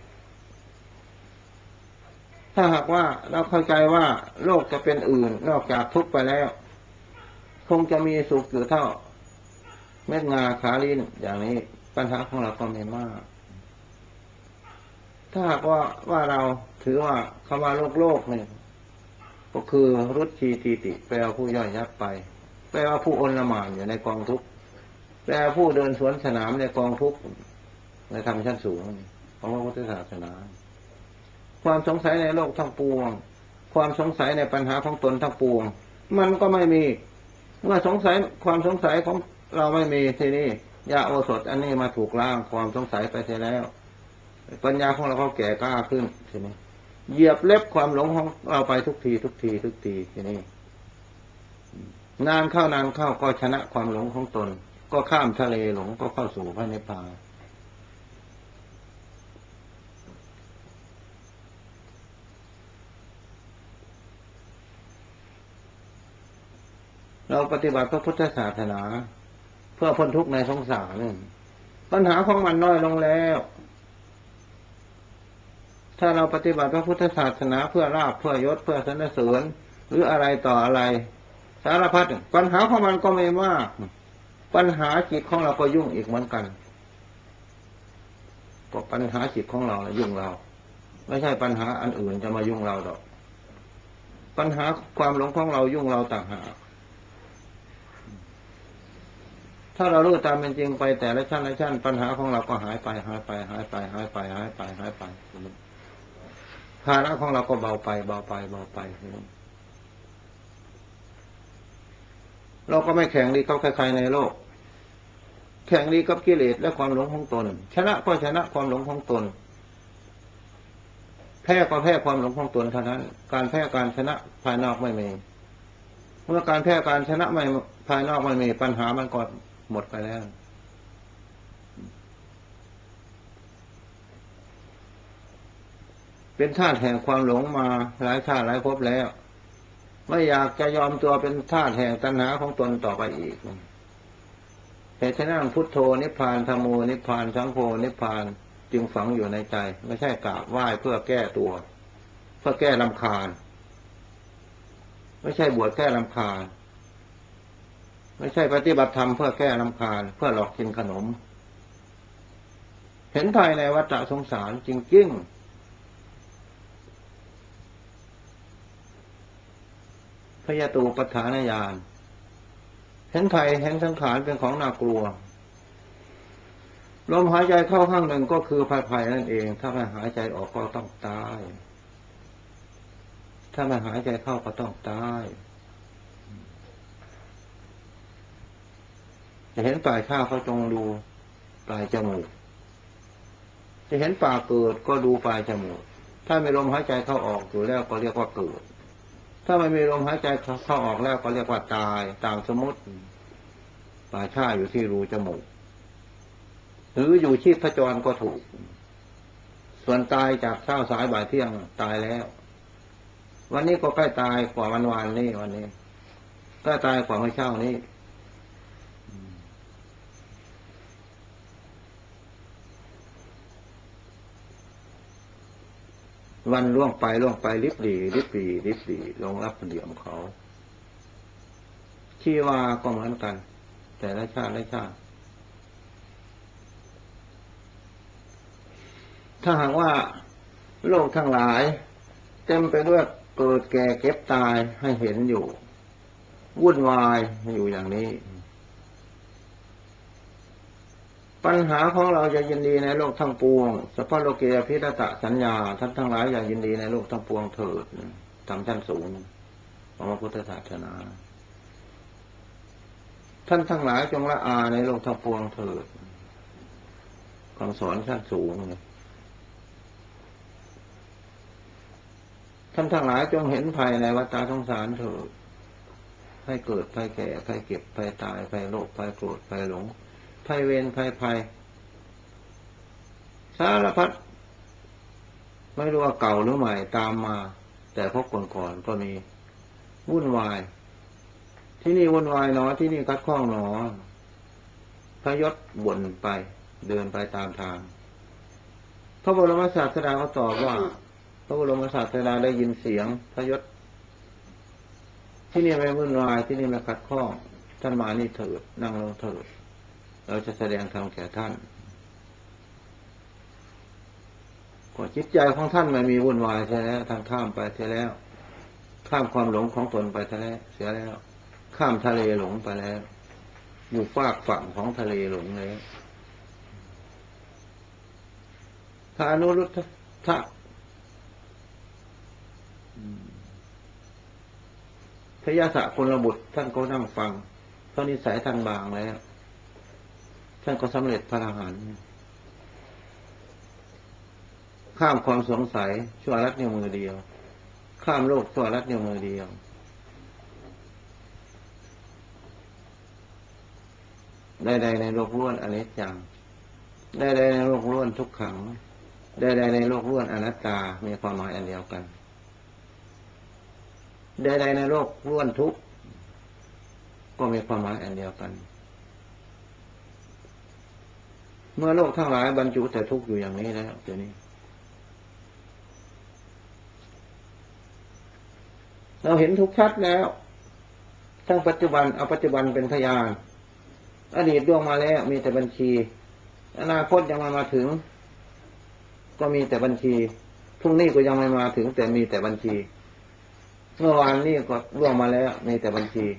ถ้าหากว่าเราเข้าใจว่าโลกจะเป็นอื่นนอกจากทุกข์ไปแล้วคงจะมีสุขอยู่เท่าเม็ดงาขาลิ้นอย่างนี้ปัญหาของเราก็ไม่มากถ้าหากว่าเราถือว่าคำว่าโลกเนี่ยก็คือรุชชีทีติแปลผู้ย่อยยับไปแปลว่าผู้อนละหม่านอยู่ในกองทุกข์แปลว่าผู้เดินสวนสนามในกองทุกข์ในธรรมชั้นสูงของพระพุทธศาสนาความสงสัยในโลกทั้งปวงความสงสัยในปัญหาของตนทั้งปวงมันก็ไม่มีเมื่อสงสัยความสงสัยของเราไม่มีทีนี้ยาโอสถอันนี้มาถูกล้างความสงสัยไปเสียแล้วปัญญาของเราก็แก่กล้าขึ้นทีนี้เหยียบเล็บความหลงของเราไปทุกทีทีนี้นานเข้าก็ชนะความหลงของตนก็ข้ามทะเลหลงก็เข้าสู่พระนิพพานเราปฏิบัติพระพุทธศาสนาเพื่อพ้นทุกข์ในสงสารปัญหาของมันน้อยลงแล้วถ้าเราปฏิบัติพระพุทธศาสนาเพื่อลาภเพื่อยศเพื่อสรรเสริญหรืออะไรต่ออะไรสารพัดปัญหาของมันก็ไม่มากปัญหาจิตของเราก็ยุ่งอีกเหมือนกันเพราะปัญหาจิตของเรายุ่งเราไม่ใช่ปัญหาอันอื่นจะมายุ่งเราหรอกปัญหาความหลงของเรายุ่งเราต่างหากถ้าเรารู้ตามเป็นจริงไปแต่ละชั้นปัญหาของเราก็หายไปภาระของเราก็เบาไปเราก็ไม่แข่งดีกับใครๆในโลกแข่งดีกับกิเลสและความหลงของตนชนะก็ชนะความหลงของตนแพ้ก็แพ้ความหลงของตนเท่านั้นการแพ้การชนะภายนอกไม่มีเมื่อการแพ้การชนะไม่ภายนอกไม่มีปัญหามันก็หมดไปแล้วเป็นทาสแห่งความหลงมาหลายชาติหลายภพแล้วไม่อยากจะยอมตัวเป็นทาสแห่งตัณหาของตนต่อไปอีกเหตุฉะนั้นพุทโธนิพพานธัมโมนิพพานสังโฆนิพพานจึงฝังอยู่ในใจไม่ใช่กราบไหว้เพื่อแก้ตัวเพื่อแก้รำคาญไม่ใช่บวชแก้รำคาญไม่ใช่ปฏิบัติธรรมเพื่อแก้รำคาญเพื่อหลอกกินขนมเห็นภายในวัฏสงสารจริงๆพยตูปฏฐานญาณเห็นภัยเห็นสังขารเป็นของน่ากลัวลมหายใจเข้าข้างหนึ่งก็คือภัยนั่นเองถ้าไม่หายใจออกก็ต้องตายถ้าไม่หายใจเข้าก็ต้องตายจะเห็นปลายข้าวก็จงดูปลายจมูกจะเห็นป่าเกิดก็ดูปลายจมูกถ้ามีลมหายใจเข้าออกอยู่แล้วก็เรียกว่าเกิดถ้าไม่มีลมหายใจเข้าออกแล้วก็เรียกว่าตายตามสมมติป่าชาอยู่ที่รูจมูกหรืออยู่ชีพจรก็ถูกส่วนตายจากเช้าสายบ่ายเที่ยงตายแล้ววันนี้ก็ใกล้ตายกว่าวันวานนี้วันนี้ใกล้ตายกว่าเมื่อเช้านี้วันล่วงไปลิบหลีลงรับเหลี่ยมเขาชีวาก็เหมือนกันแต่ละชาติถ้าหากว่าโลกทั้งหลายเต็มไปด้วยเกิดแก่เก็บตายให้เห็นอยู่วุ่นวายอยู่อย่างนี้ปัญหาของเราจะยินดีในโลกทั้งปวงสัพพะโลเกอภิรตะสัญญาท่านทั้งหลายอย่ายินดีในโลกทั้งปวงเถิดทำชั้นสูงของพระพุทธศาสนาท่านทั้งหลายจงละอาในโลกทั้งปวงเถิดคำสอนชั้นสูงท่านทั้งหลายจงเห็นภัยในวัฏสงสารเถิดภัยเกิดภัยแก่ภัยเก็บภัยตายภัยโลภภัยโกรธภัยหลงภัยเวรภัยสารพัดไม่รู้ว่าเก่าหรือใหม่ตามมาแต่พบก่อนก็มีวุ่นวายที่นี่วุ่นวายหนอที่นี่คัดข้องหนอพยศบ่นไปเดินไปตามทางพระบรมศาสดาเขาตอบว่าพระบรมศาสดาได้ยินเสียงพยศที่นี่ไม่วุ่นวายที่นี่ไม่คัดข้องท่านมานี่เถิดนั่งลงเถิดเราจะแสดงธรรมแก่ท่านก็จิตใจของท่านไม่มีวุ่นวายใช่แล้วท่านข้ามไปเสียแล้วข้ามความหลงของตนไปเสียแล้วข้ามทะเลหลงไปแล้วอยู่ฝากฝั่งของทะเลหลงแล้วถ้าอนุรุทธะพยาสะคนบุตรท่านก็นั่งฟังเพราะนิสัยท่านบางแล้วท่านก็สำเร็จพระอรหันต์ข้ามความสงสัยชั่วรัดนิ้วมือเดียวข้ามโลกชั่วรัดนิ้วมือเดียวใดๆในโลกล้วนอนิจจังใดๆในโลกล้วนทุกขังใดๆในโลกล้วนอนัตตามีความหมายอันเดียวกันใดๆในโลกล้วนทุกข์ก็มีความหมายอันเดียวกันเมื่อโลกทั้งหลายบรรจุแต่ทุกข์อยู่อย่างนี้แล้วเดี๋ยวนี้เราเห็นทุกข์ชัดแล้วทั้งปัจจุบันเอาปัจจุบันเป็นพยานอดีตล่วงมาแล้วมีแต่บัญชีอนาคตยังไม่มาถึงก็มีแต่บัญชีพรุ่งนี้ก็ยังไม่มาถึงแต่มีแต่บัญชีเมื่อวานนี้ก็ล่วงมาแล้วมีแต่บัญชี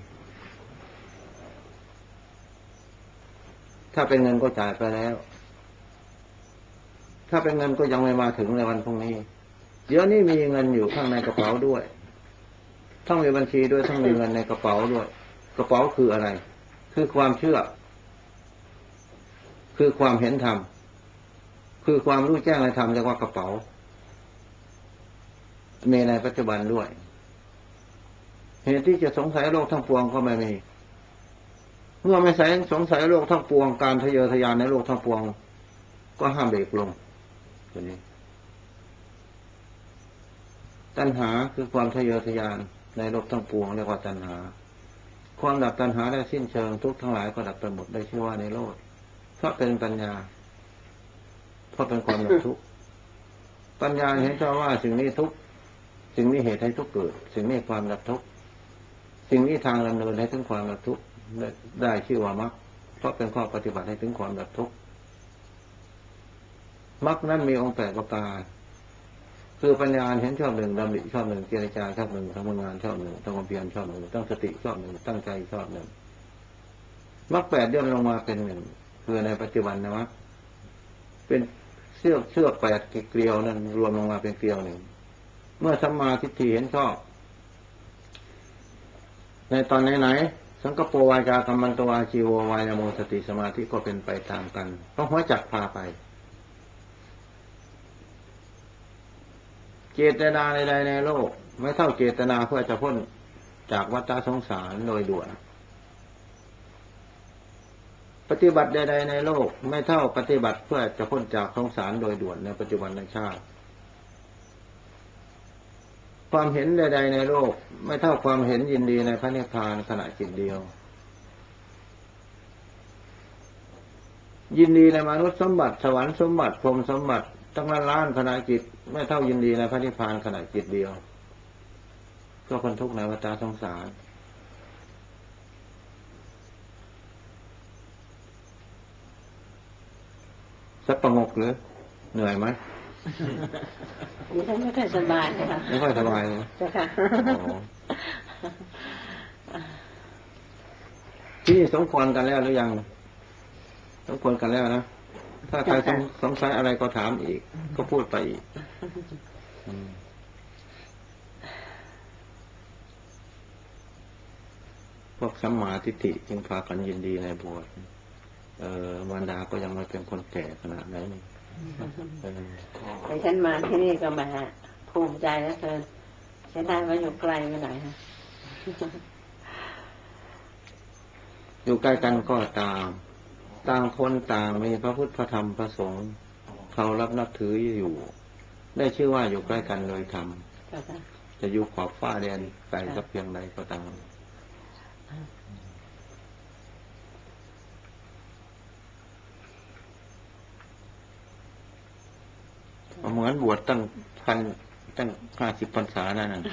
ถ้าเป็นเงินก็จ่ายไปแล้วถ้าเป็นเงินก็ยังไม่มาถึงในวันพรุ่งนี้เดี๋ยวนี้มีเงินอยู่ข้างในกระเป๋าด้วยทั้งมีบัญชีด้วยทั้งมีเงินในกระเป๋าด้วยกระเป๋าคืออะไรคือความเชื่อคือความเห็นธรรมคือความรู้แจ้งในธรรมเรียกว่ากระเป๋ามีในปัจจุบันด้วยเหตุที่จะสงสัยโลกทั้งปวงก็ไม่มีเมื่อไม่สงสัยโลกทั้งปวงการทะเยอทะยานในโลกทั้งปวงก็ห้ามเบรกลงตัวนี้ตัณหาคือความทะเยอทะยานในโลกทั้งปวงเรียกว่าตัณหาความดับตัณหาได้สิ้นเชิงทุกทั้งหลายก็ดับไปหมดได้ชื่อว่าในโลกเพราะเป็นปัญญาเพราะเป็นความดับทุกข์ปัญญาเห็นชอบว่าสิ่งนี้ทุกข์สิ่งนี้เหตุให้ทุกข์เกิดสิ่งนี้ความดับทุกข์สิ่งนี้ทางดำเนินให้ถึงความดับทุกข์ได้ชื่อว่ามรรคเพราะเป็นข้อปฏิบัติให้ถึงความดับทุกข์มรรคนั้นมีองค์8ประการคือปัญญาเห็นชอบหนึ่งดำริชอบหนึ่งเจริญาชอบหนึ่งทำงานชอบหนึ่งตั้งความเพียรชอบหนึ่งตั้งสติชอบหนึ่งตั้งใจชอบหนึ่งมรรค8ย่นลงมาเป็นหนึ่งคือในปัจจุบันนะมรรคเป็นเชือก8เกลียวนั้นรวมลงมาเป็นเกลียวหนึ่งเมื่อสัมมาทิฏฐิเห็นชอบในตอนไหนสังกปรวาจากรรมันตวาชีโววายโมสติสมาธิก็เป็นไปตามกันต้องหัวจักพาไปเจตนาใดๆในโลกไม่เท่าเจตนาเพื่อจะพ้นจากวัฏสงสารโดยด่วนปฏิบัติใดๆในโลกไม่เท่าปฏิบัติเพื่อจะพ้นจากสงสารโดยด่วนในปัจจุบันในชาติความเห็นใดๆในโลกไม่เท่าความเห็นยินดีในพระนิพพานขณะจิตเดียวยินดีในมนุษย์สมบัติสวรรค์สมบัติพรหมสมบัติตั้งล้านขณะจิตไม่เท่ายินดีในพระนิพพานขณะจิตเดียวก็พ้นทุกข์ในวัฏสงสารสับประงกหรือเหนื่อยไหมดิฉันไม่ค่อยสบายค่ะไม่ค่อยสบายเลยเจ้าค่ะที่นี่สมควรกันแล้วหรือยังสมควรกันแล้วนะถ้าใครสงสัยอะไรก็ถามอีกก็พูดไปอีกพวกสัมมาทิฏฐิจึงพากันยินดีในบวชมารดาก็ยังไม่เป็นคนแก่ขนาดนั้นแต่ฉันมาที่นี่ก็มาภูมิใจแล้วเธอฉันได้มาอยู่ไกลไปหน่อยฮะอยู่ใกล้กันก็ตามต่างคนต่างมีพระพุทธพระธรรมพระสงฆ์เขารับนับถืออยู่ได้ชื่อว่าอยู่ใกล้กันโดยธรรมจะอยู่ขอบฟ้าแดนไกลสักเพียงใดก็ตามเหมือนบวชตั้ง50 พรรษานั่นน่ะ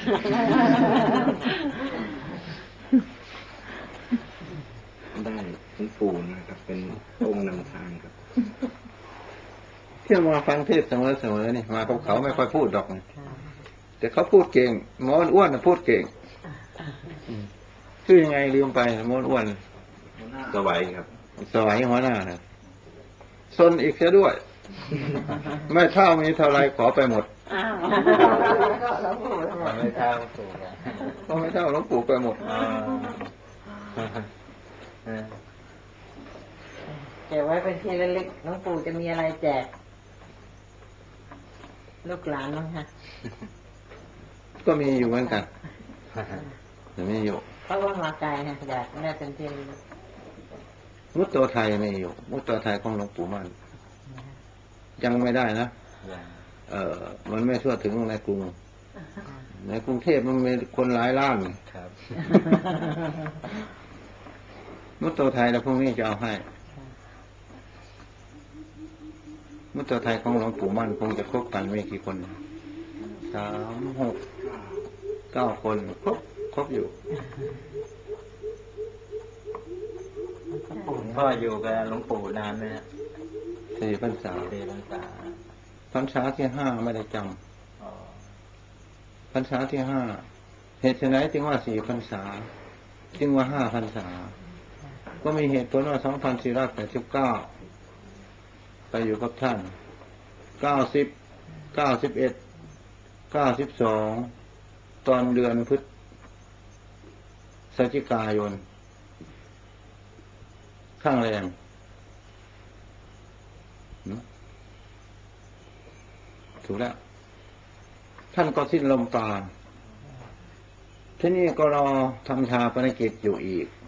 ได้หลวงปู่นะครับเป็นองค์นำทางครับเที่ยวมาฟังเทศเสมอนี่มากับเขาไม่ค่อยพูดดอกแต่เขาพูดเก่งหมออ้วนพูดเก่งชื่อยังไงลืมไปมดอ้วนสวัยครับสวัยหัวหน้านะซนอีกเสียด้วย ไม่เท่ามีเท่าไรขอไปหมดอ้าวก็หลวงปู่ทั้งหมดไม่เท่าปู่ก็ไม่เท่าหลวงปู่ไปหมดเก็บไว้เป็นที่ระลึกหลวงปู่จะมีอะไรแจกลูกหลานบ้างคะก็มีอยู่เหมือนกันแต่มีอยู่เพราะว่ามาไกลค่ะอยากได้เป็นที่ระลึกมุตโตไทยมีอยู่ มุตโตไทยของหลวงปู่มั่นยังไม่ได้นะมันไม่ทั่วถึงในกรุง ในกรุงเทพมันมีคนหลายล้านครับมุตโตไทยแล้วพรุ่งนี้จะเอาให้ มุตโตไทยของหลวงปู่มั่นคงจะครบกันไม่กี่คน 3 6 9 คนครบอยู่พ่ออยู่กับหลวงปู่นานไหมฮะ 4 พรรษา 4 พรรษาพรรษาที่ 5ไม่ได้จำพรรษาที่ 5เหตุไฉนจึงว่า4 พรรษาจึงว่า5 พรรษาก็มีเหตุผลว่า2489ไปอยู่กับท่าน90 91 92ตอนเดือนพฤศจิกายนข้างแรงถูกแล้วท่านก็สิ้นลมปราณที่นี่ก็รอทำชาปนกิจอยู่อีก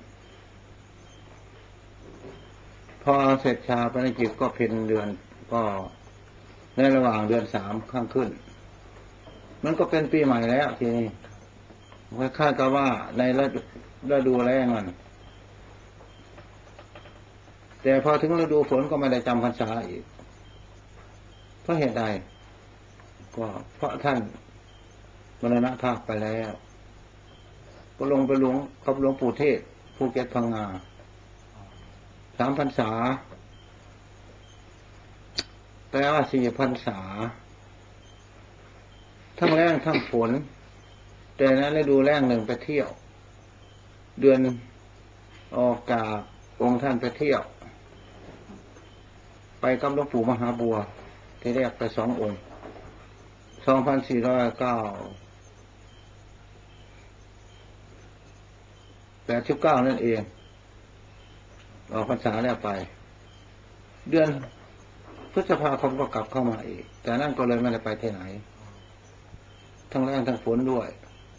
พอเสร็จชาปนกิจก็เพ็ญเดือนก็ในระหว่างเดือน3ข้างขึ้นมันก็เป็นปีใหม่แล้วทีนี้คาดกันว่าในฤดูแล้งมันแต่พอถึงฤดูฝนก็ไม่ได้จำพรรษาอีกเพราะเหตุใดก็เพราะท่านมรณภาพไปแล้วก็ลงไปหลวงกับหลวงปู่เทศภูเก็ตพังงา3 พรรษาแปลว่า4 พรรษาทั้งแล้งทั้งฝนแต่นั้นฤดูแล้ง1ไปเที่ยวเดือนออกจากองค์ท่านไปเที่ยวไปกับหลวงปู่มหาบัวที่แรกไป2 องค์2489นั่นเองออกพรรษาแล้วไปเดือนพฤษภาคมก็กลับเข้ามาอีกแต่นั่นก็เลยไม่ได้ไปที่ไหนทั้งแรงทั้งฝนด้วย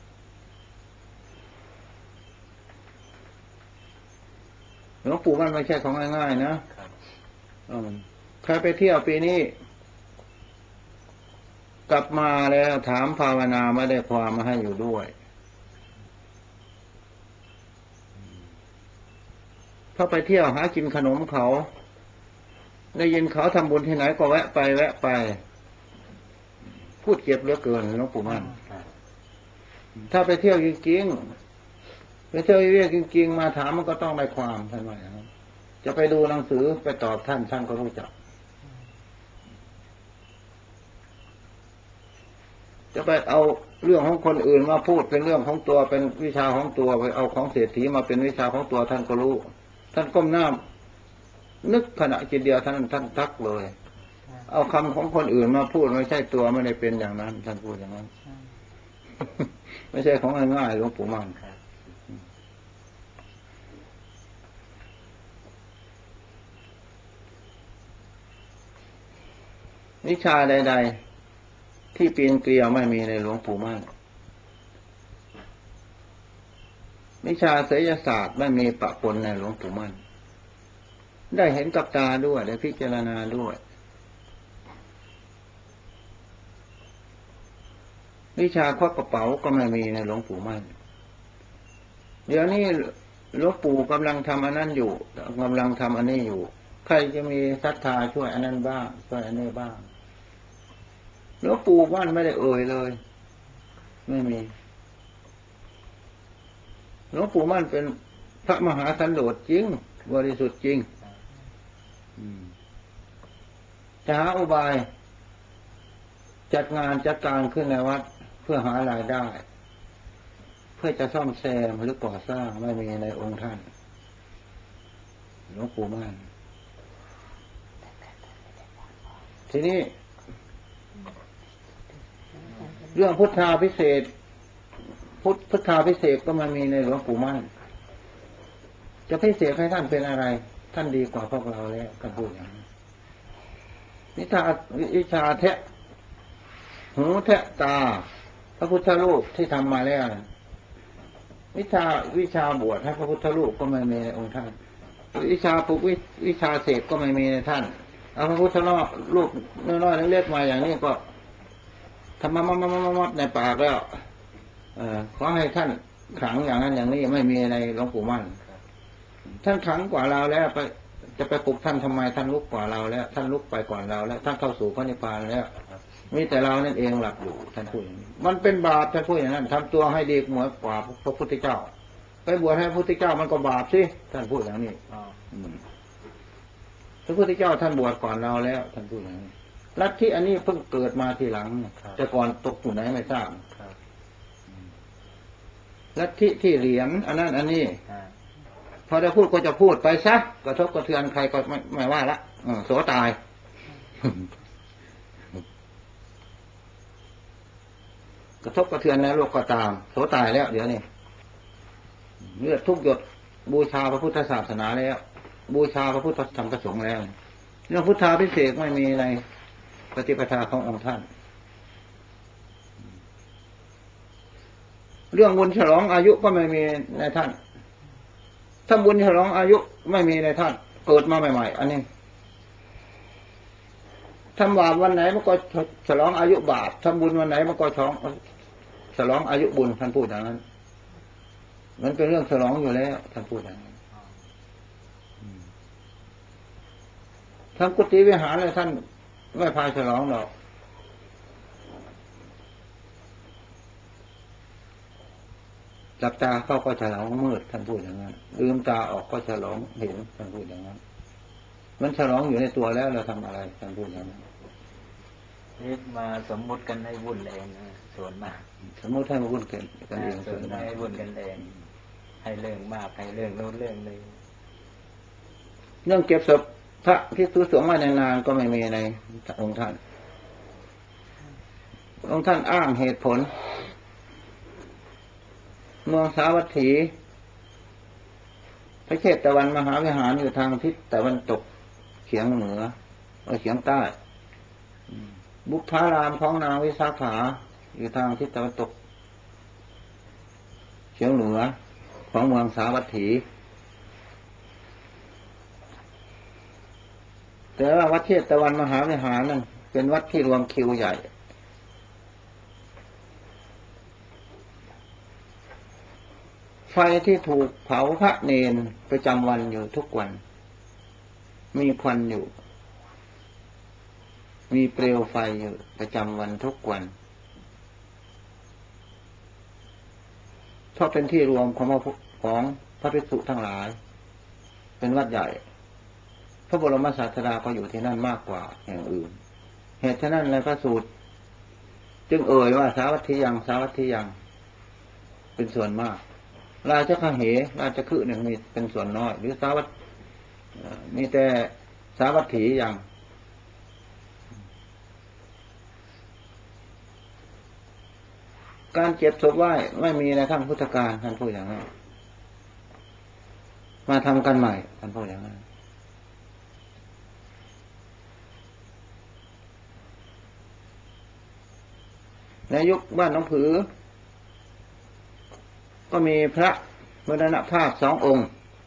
หลวงปู่มันไม่ใช่ของง่ายๆนะใครไปเที่ยวปีนี้กลับมาแล้วถามภาวนาไม่ได้ความมาให้อยู่ด้วยเขาไปเที่ยวหากินขนมเขาได้ยินเขาทำบุญที่ไหนก็แวะไปพูดเก็บเหลือเกินหลวงปู่มั่นถ้าไปเที่ยวจริงๆไปเที่ยวเรียกจริงๆมาถามมันก็ต้องได้ความท่านว่าอย่างนั้นจะไปดูหนังสือไปตอบท่านก็รู้จักจะไปเอาเรื่องของคนอื่นมาพูดเป็นเรื่องของตัวเป็นวิชาของตัวไปเอาของเศรษฐีมาเป็นวิชาของตัวท่านก็รู้ท่านก้มหน้านึกขณะจิตเดียวท่านทักเลยเอาคำของคนอื่นมาพูดไม่ใช่ตัวไม่ได้เป็นอย่างนั้นท่านพูดอย่างนั้นไม่ใช่ของง่ายๆหลวงปู่มั่นวิชาใดๆที่ปีนเกลียวไม่มีในหลวงปู่มั่นวิชาไสยศาสตร์ไม่มีปะปนในหลวงปู่มั่นได้เห็นกับตาด้วยได้พิจารณาด้วยวิชาควักกระเป๋าก็ไม่มีในหลวงปู่มั่นเดี๋ยวนี้หลวงปู่กำลังทำอันนั้นอยู่กำลังทำอันนี้อยู่ใครจะมีศรัทธาช่วยอันนั้นบ้างช่วยอันนี้บ้างหลวงปู่มั่นไม่ได้เอ่ยเลยไม่มีหลวงปู่มั่นเป็นพระมหาสันโดษจริงบริสุทธิ์จริงจะหาอุบายจัดงานจัดการขึ้นในวัดเพื่อหารายได้เพื่อจะซ่อมแซมหรือก่อสร้างไม่มีในองค์ท่านหลวงปู่มั่นทีนี้เรื่องพุทธาภิเษกพุทธาภิเษกก็มามีในหลวงปู่มั่นจะภิเษกให้ท่านเป็นอะไรท่านดีกว่าพวกเราแล้วก็พูดอย่างนี้วิชาแทะหูแทะตาพระพุทธรูปที่ทำมาแล้ววิชาบวชให้พระพุทธรูปก็ไม่มีในองค์ท่านวิชาปลุกวิชาเสกก็ไม่มีในท่านเอาพระพุทธรูปน้อยๆเล็กๆมาอย่างนี้ก็ทำมาในปากแล้วขอให้ท่านขังอย่างนั้นอย่างนี้ไม่มีในหลวงปู่มั่นท่านขังกว่าเราแล้วจะไปปลุกท่านทำไมท่านลุกกว่าเราแล้วท่านลุกไปก่อนเราแล้วท่านเข้าสู่พระนิพพานแล้วมีแต่เรานั่นเองหลับอยู่ท่านพูดอย่างนี้มันเป็นบาปท่านพูดอย่างนั้นทำตัวให้ดีเหมือนกว่าพระพุทธเจ้าไปบวชให้พระพุทธเจ้ามันก็บาปสิท่านพูดอย่างนี้พระพุทธเจ้าท่านบวชก่อนเราแล้วท่านพูดอย่างนี้ลัทธิอันนี้เพิ่งเกิดมาทีหลังแต่ก่อนตกอยู่ไหนไม่ทราบลัทธิที่เหรียญอันนั้นอันนี้พอจะพูดก็จะพูดไปซะกระทบกระเทือนใครก็ไม่ว่าละโสตายกระทบกระเทือนในโลกก็ตามโสตายแล้วเดี๋ยวนี้เลือดทุกหยดบูชาพระพุทธศาสนาแล้วบูชาพระพุทธธรรมประสงค์แล้วเรื่องพุทธาภิเษกไม่มีในปฏิปทาขององค์ท่านเรื่องบุญฉลองอายุก็ไม่มีในท่านถ้าบุญฉลองอายุไม่มีในท่านเกิดมาใหม่ๆอันนี้ทำบาปวันไหนมันก็ฉลองอายุบาปทำบุญวันไหนมันก็ฉลองอายุบุญท่านพูดอย่างนั้นมันเป็นเรื่องฉลองอยู่แล้วท่านพูดอย่างนั้นทั้งกุฏิวิหารเลยท่านไม่พาฉลองหรอกหลับตาเข้าก็ฉลองมืดท่านพูดอย่างนั้นลืมตาออกก็ฉลองเห็นท่านพูดอย่างนั้นมันฉลองอยู่ในตัวแล้วเราทำอะไรท่านพูดอย่างนั้นนี่มาสมมุติกันให้วุ่นเองนะส่วนมากสมมุติให้วุ่นกันเองส่วนมากให้วุ่นกันเองให้เรื่องมากให้เรื่องโน้นเรื่องนึงเรื่องเก็บศพพระที่สุสงฆ์มาในนานก็ไม่มีในองค์ท่านอ้างเหตุผลเมืองสาวัตถีพระเชตวันมหาวิหารอยู่ทางทิศตะวันตกเฉียงเหนือเฉียงใต้บุพพารามของนางวิสาขาอยู่ทางทิศตะวันตกเฉียงเหนือของเมืองสาวัตถีแต่ว่าวัดเชตวันมหาวิหารนั้นเป็นวัดที่รวมคิวใหญ่ไฟที่ถูกเผาพระเนรประจำวันอยู่ทุกวันมีควันอยู่มีเปลวไฟอยู่ประจำวันทุกวันเพราะเป็นที่รวมของพระภิกษุทั้งหลายเป็นวัดใหญ่พระบรมศาสดาก็อยู่ที่นั่นมากกว่าแห่งอื่นเหตุฉะนั้นในพระสูตรจึงเอ่ยว่าสาวัตถียังเป็นส่วนมากราชคเหราชคฤห์เนี่ยมีเป็นส่วนน้อยหรือมีแต่สาวัตถียังการเก็บศพไหว้ไม่มีในขั้งพุทธกาลท่านพูดอย่างนั้นมาทำกันใหม่ท่านพูดอย่างนั้นในยุคบ้านหนองผือก็มีพระมรณภาพ2 องค์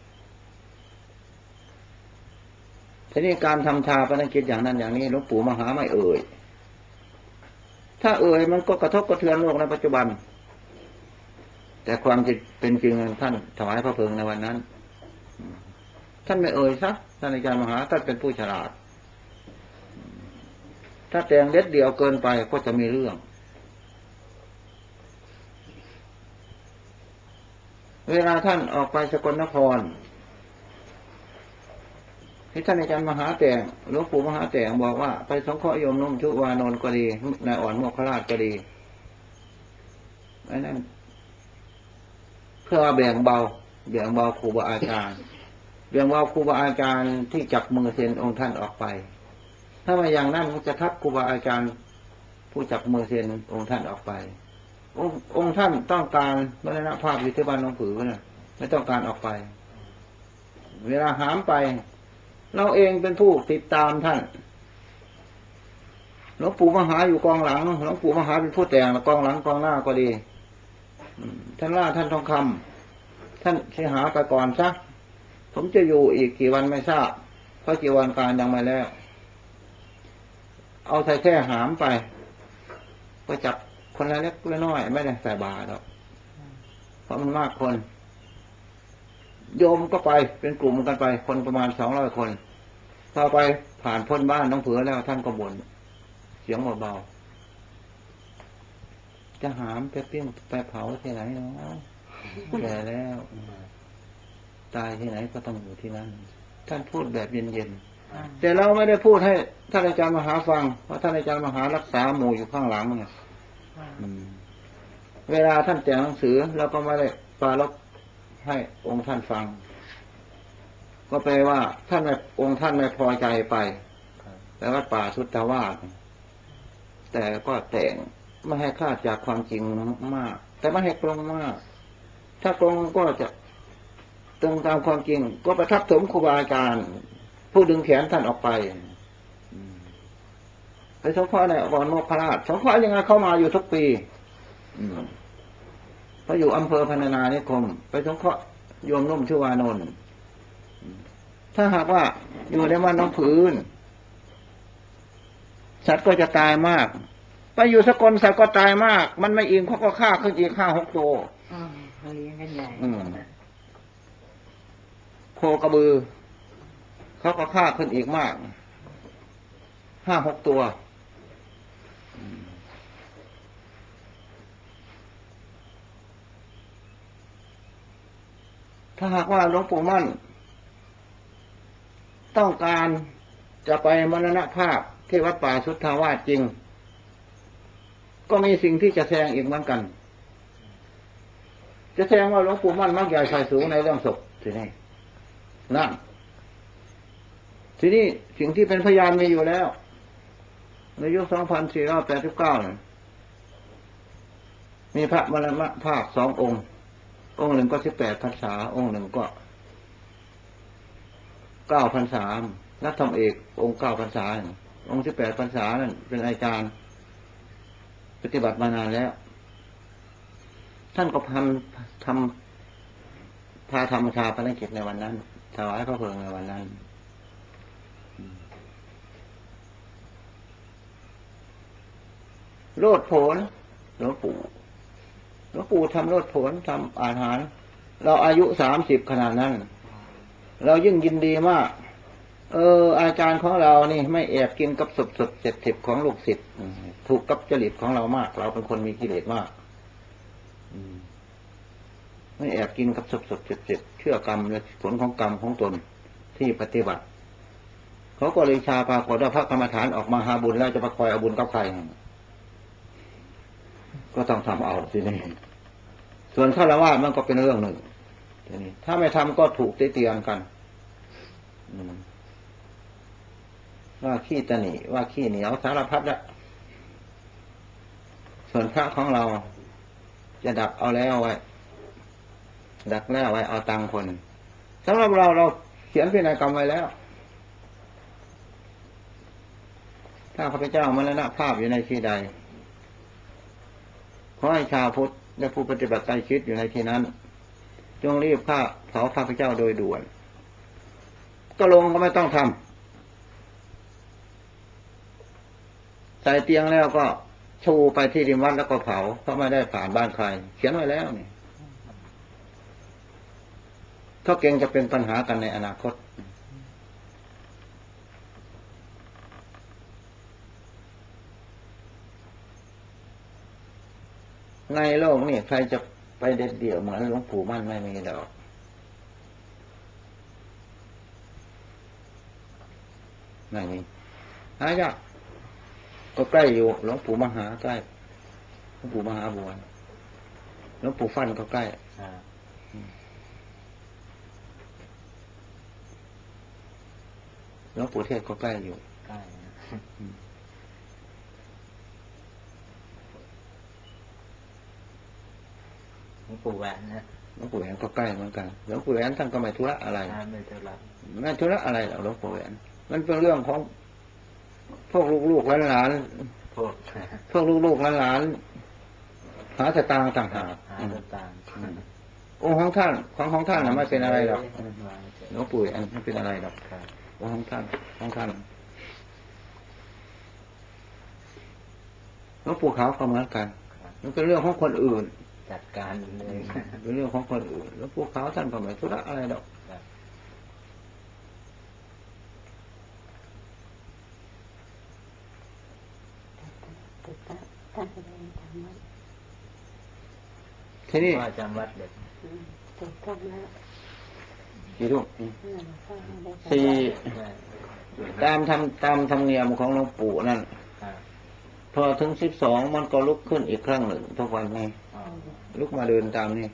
ทีนี้การทำชาปนกิจอย่างนั้นอย่างนี้หลวงปู่มหาไม่เอ่ยถ้าเอ่ยมันก็กระทบกระเทือนโลกในปัจจุบันแต่ความจริงเป็นจริงท่านถวายพระเพลิงในวันนั้นท่านไม่เอ่ยซะท่านอาจารย์มหาท่านเป็นผู้ฉลาดถ้าแต่งเล็ดเดียวเกินไปก็จะมีเรื่องเวลาท่านออกไปสกลนครที่ท่านอาจารย์มหาแต่งหลวงปู่มหาแต่งบอกว่าไปสงเคราะห์โยมนุ่มชุวานนท์ก็ดีนายอ่อนโมคคราชก็ดีไอ้นั่นเพื่อแบ่งเบาครูบาอาจารย์แบ่งเบาครูบาอาจารย์ที่จับมือเซ็นองค์ท่านออกไปถ้ามาอย่างนั้นมันจะทับครูบาอาจารย์ผู้จับมือเซ็นองค์ท่านออกไปองค์ท่านต้องการมรณภาพอยู่ที่บ้านหลวงปู่น่ะไม่ต้องการออกไปเวลาหามไปเราเองเป็นผู้ติดตามท่านหลวงปู่มหาอยู่กองหลังหลวงปู่มหาเป็นผู้แต่งกองหลังกองหน้าก็ดีท่านล่าท่านทองคำท่านเสียหาไปก่อนซะผมจะอยู่อีกกี่วันไม่ทราบเพราะกี่วันการยังไม่แล้วเอาใส่แค่หามไปก็จับคนละเล็กละน้อยไม่ได้ใส่บาตรหรอกเพราะมันมากคนโยมก็ไปเป็นกลุ่มกันไปคนประมาณ200 คนพอไปผ่านพ้นบ้านน้องเผือแล้วท่านก็บ่นเสียงเบาๆจะหามไปปิ้งไปเผาที่ไหนเนาะแก่แล้วตายที่ไหนก็ต้องอยู่ที่นั่นท่านพูดแบบเย็นๆแต่เราไม่ได้พูดให้ท่านอาจารย์มหาฟังเพราะท่านอาจารย์มหารักษาหมู่อยู่ข้างหลังเนี่ยเวลาท่านแต่งหนังสือเราก็ไม่ได้ปรารภให้องค์ท่านฟังก็แปลว่าท่านองค์ท่านไม่พอใจไปแต่ว่าป่าสุทธาวาสแต่ก็แต่งไม่ให้คลาดจากความจริงมากแต่ไม่ให้ตรงมากถ้าตรงก็จะตรงตามความจริงก็ประทับถมครูบาอาจารย์ผู้ดึงแขนท่านออกไปไปสงเคราะห์ในอบรมพระราชสงเคราะห์ยังไงเข้ามาอยู่ทุกปีเพราะอยู่อำเภอพรรณนานิคมไปสงเคราะห์โยมนุ่มชื่อวานนท์ถ้าหากว่าอยู่ในวันน้องผืนสัตว์ก็จะตายมากไปอยู่สกลสัตว์ก็ตายมากมันไม่อิ่มเขาก็ฆ่าขึ้นอีก5-6 ตัวเลี้ยงกันใหญ่โคกระบือเขาก็ฆ่าขึ้นอีกมาก5-6 ตัวถ้าหากว่าหลวงปู่มั่นต้องการจะไปมรณภาพที่วัดป่าสุทธาวาสจริงก็มีสิ่งที่จะแสดงอีกเหมือนกันจะแสดงว่าหลวงปู่มั่นมักใหญ่ไฟสูงในเรื่องศพทีนี้นั่นทีนี้สิ่งที่เป็นพยานมีอยู่แล้วในยุค2489มีพระมรณภาพ2 องค์หนึ่งก็18 พรรษาองค์หนึ่งก็9 พรรษานักธรรมเอกองค์9 พรรษาองค์18 พรรษานั่นเป็นอาจารย์ปฏิบัติมานานแล้วท่านก็พาทำชาปนกิจในวันนั้นถวายพระเพลิงในวันนั้นโลดโผนหลวงปู่ทำโลดโผนทำอาหารเราอายุ30ขนาดนั้นเรายิ่งยินดีมากอาจารย์ของเรานี่ไม่แอบกินกับสดเจ็บของลูกศิษย์ถูกกับจริตของเรามากเราเป็นคนมีกิเลสมากไม่แอบกินกับสดเจ็บเชื่อกรรมและผลของกรรมของตนที่ปฏิบัติเขาก็เลยชาปรากฏว่าพระกรรมฐานออกมาหาบุญแล้วจะมาคอยเอาบุญกับใครก็ต้องทำเอาทีนี้ส่วนฆราวาสมันก็เป็นเรื่องหนึ่งทีนี้ถ้าไม่ทำก็ถูกติเตียนกันว่าขี้ตะหนีว่าขี้เหนียวสารพัดละส่วนพระของเราจะดักเอาแล้วไว้ดักแล้วไว้เอาตังคนสำหรับเราเขียนพินัยกรรมไว้แล้วถ้าข้าพเจ้ามรณภาพอยู่ในที่ใดขอให้ชาวพุทธและผู้ปฏิบัติใจคิดอยู่ในที่นั้นจงรีบฆ่าเผาข้าพเจ้าโดยด่วนก็ลงก็ไม่ต้องทำใส่เตียงแล้วก็ชูไปที่ริมวัดแล้วก็เผาเพราะไม่ได้ผ่านบ้านใครเขียนไว้แล้วนี่ถ้าเก่งจะเป็นปัญหากันในอนาคตในโลกนี่ใครจะไปเด็ดเดี่ยวเหมือนหลวงปู่มั่นไม่มีดอกไม่มีหายากก็ใกล้อยู่หลวงปู่มหาใกล้หลวงปู่มหาบัวหลวงปู่ฟั่นก็ใกล้หลวงปู่เทศก็ใกล้อยู่ใกล้นะหลวงปู่แหวนนะหลวงปู่แหวนก็ใกล้เหมือนกันหลวงปู่แหวนท่านก็ไม่ธุระอะไรไม่ธุระอะไรหรอกหลวงปู่แหวนมันเป็นเรื่องของพวกลูกๆหลานพวกลูกๆหลานหาสตางค์ต่างหากหาสตางค์องค์ของท่านน่ะไม่เป็นอะไรหรอกหลวงปู่แหวนไม่เป็นอะไรหรอกองค์ของท่านหลวงปู่ขาวก็เหมือนกันมันเป็นเรื่องของคนอื่นจัดการเลยเป็นเรื่องของคนอื่นหลวงปู่ขาวท่านก็ไม่ธุระอะไรหรอกทีนี้จำวัดเด็กกี่ลูกสี่ตามธรรมเนียมของหลวงปู่นั่นพอถึง12มันก็ลุกขึ้นอีกครั้งหนึ่งทุกวันนี้ลุกมาเดินตามนี่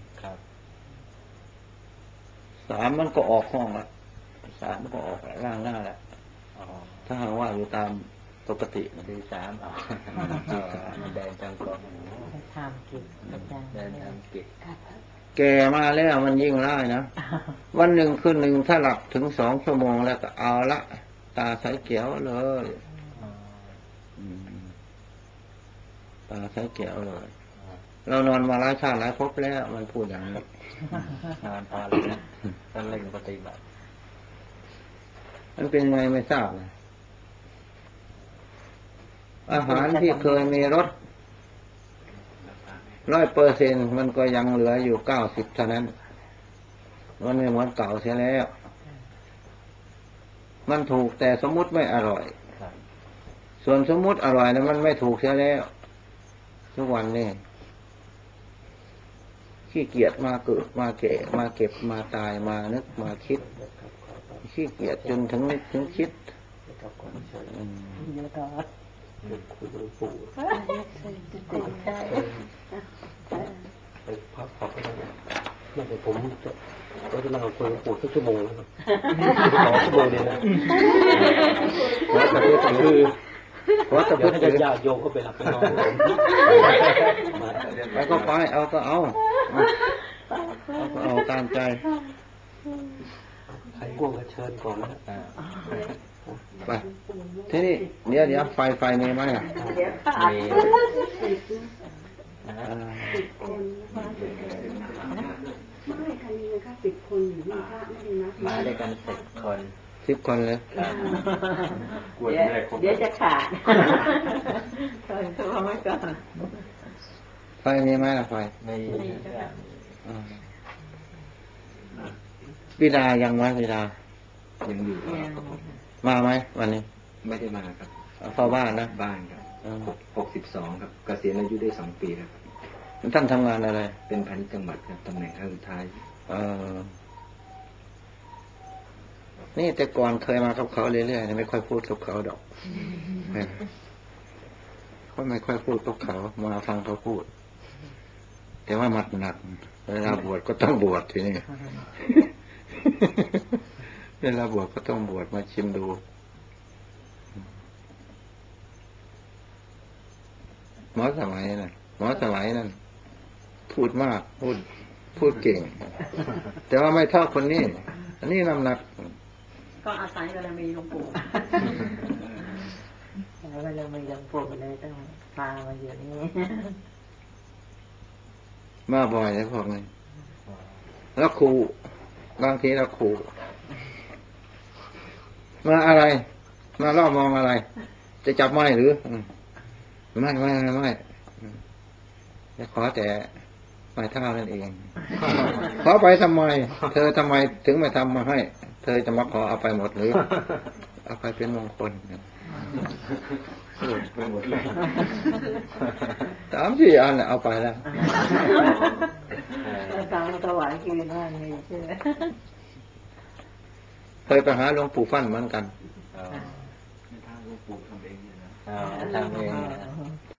3มันก็ออกห้องละ3มันก็ออกร่างหน้าแหละถ้าหากว่าอยู่ตามปกติตี3มันเดินจงกรมทำกิจเดินทำกิจแก่มาแล้วมันยิ่งร้ายนะวันหนึ่งคืนหนึ่งถ้าหลับถึง2 ชั่วโมงแล้วก็เอาละตาใสเขียวเลยตาใสเขียวเลยเรานอนมาหลายชาติหลายภพแล้วมันพูดอย่างนี้นอนพอแล้วต้องเล่นปฏิบัติมันเป็นไงไม่ทราบเลยอาหารที่เคยมีรส100%มันก็ยังเหลืออยู่90เท่านั้นมันไม่เหมือนเก่าเสียแล้วมันถูกแต่สมมุติไม่อร่อยส่วนสมมุติอร่อยนะมันไม่ถูกเสียแล้วทุกวันนี้ขี้เกียจมาเกิดมาแก่มาเก็บมาตายมานึกมาคิดขี้เกียจจนถึงนึกถึงคิดคุณหลวงปู่ไปพักผ่อนไม่แต่ผมจะนั่งคุยกับหลวงปู่สักชั่วโมงนะครับ2 ชั่วโมงเลยนะว่าจะให้ญาติโยมก็ไปรับไปนอนแล้วก็ไปเอาตามใจใครง่วงก็เชิญก่อนนะไปที่นี่เดี๋ยวไฟมีไหมอ่ะมีไม่ค่ะมีนะคะ10 คนอยู่นี่ค่ะไม่ได้นับมาด้วยกัน10 คน 10 คนเลยเดี๋ยวจะขาดตัวไม่ก่อนไฟมีไหมล่ะไฟไม่บิดายังไหมบิดายังอยู่มาไหมวันนี้ไม่ได้มาครับเฝ้าบ้านนะบ้านครับ62ครับเกษียณอายุได้2 ปีแล้วท่านทำงานอะไรเป็นพาณิชย์จังหวัดครับตำแหน่งขั้นสุดท้ายนี่แต่ก่อนเคยมากับเขาเรื่อยๆไม่ค่อยพูดกับเขาดอกไม่ค่อยพูดกับเขามาฟังเขาพูดแต่ว่ามัดหนักเวลาบวชก็ต้องบวชทีนี้เวลาบวชก็ต้องบวชมาชิมดูหมอสมัยนั้นพูดมากพูดเก่งแต่ว่าไม่เท่าคนนี้อันนี้น้ำหนักก็อาศัยบารมีหลวงปู่บารมีหลวงปู่เลยต้องพามาอยู่นี่มาบ่อยเลยพวกนี้แล้วครูบางทีเราครูมาอะไรมาล่อมองอะไรจะจับไม้หรือไม่จะขอแต่ไม้เท้านั่นเองขอไปทำไมเธอทำไมถึงไม่ทำมาให้เธอจะมาขอเอาไปหมดหรือเอาไปเป็นมงคล3-4 อันเอาไปแล้วตามถวายคืนว่ามีใช่ไหมเคยไปหาหลวงปู่ฟั่นเหมือนกันทางหลวงปู่ทำเองนะทำเอง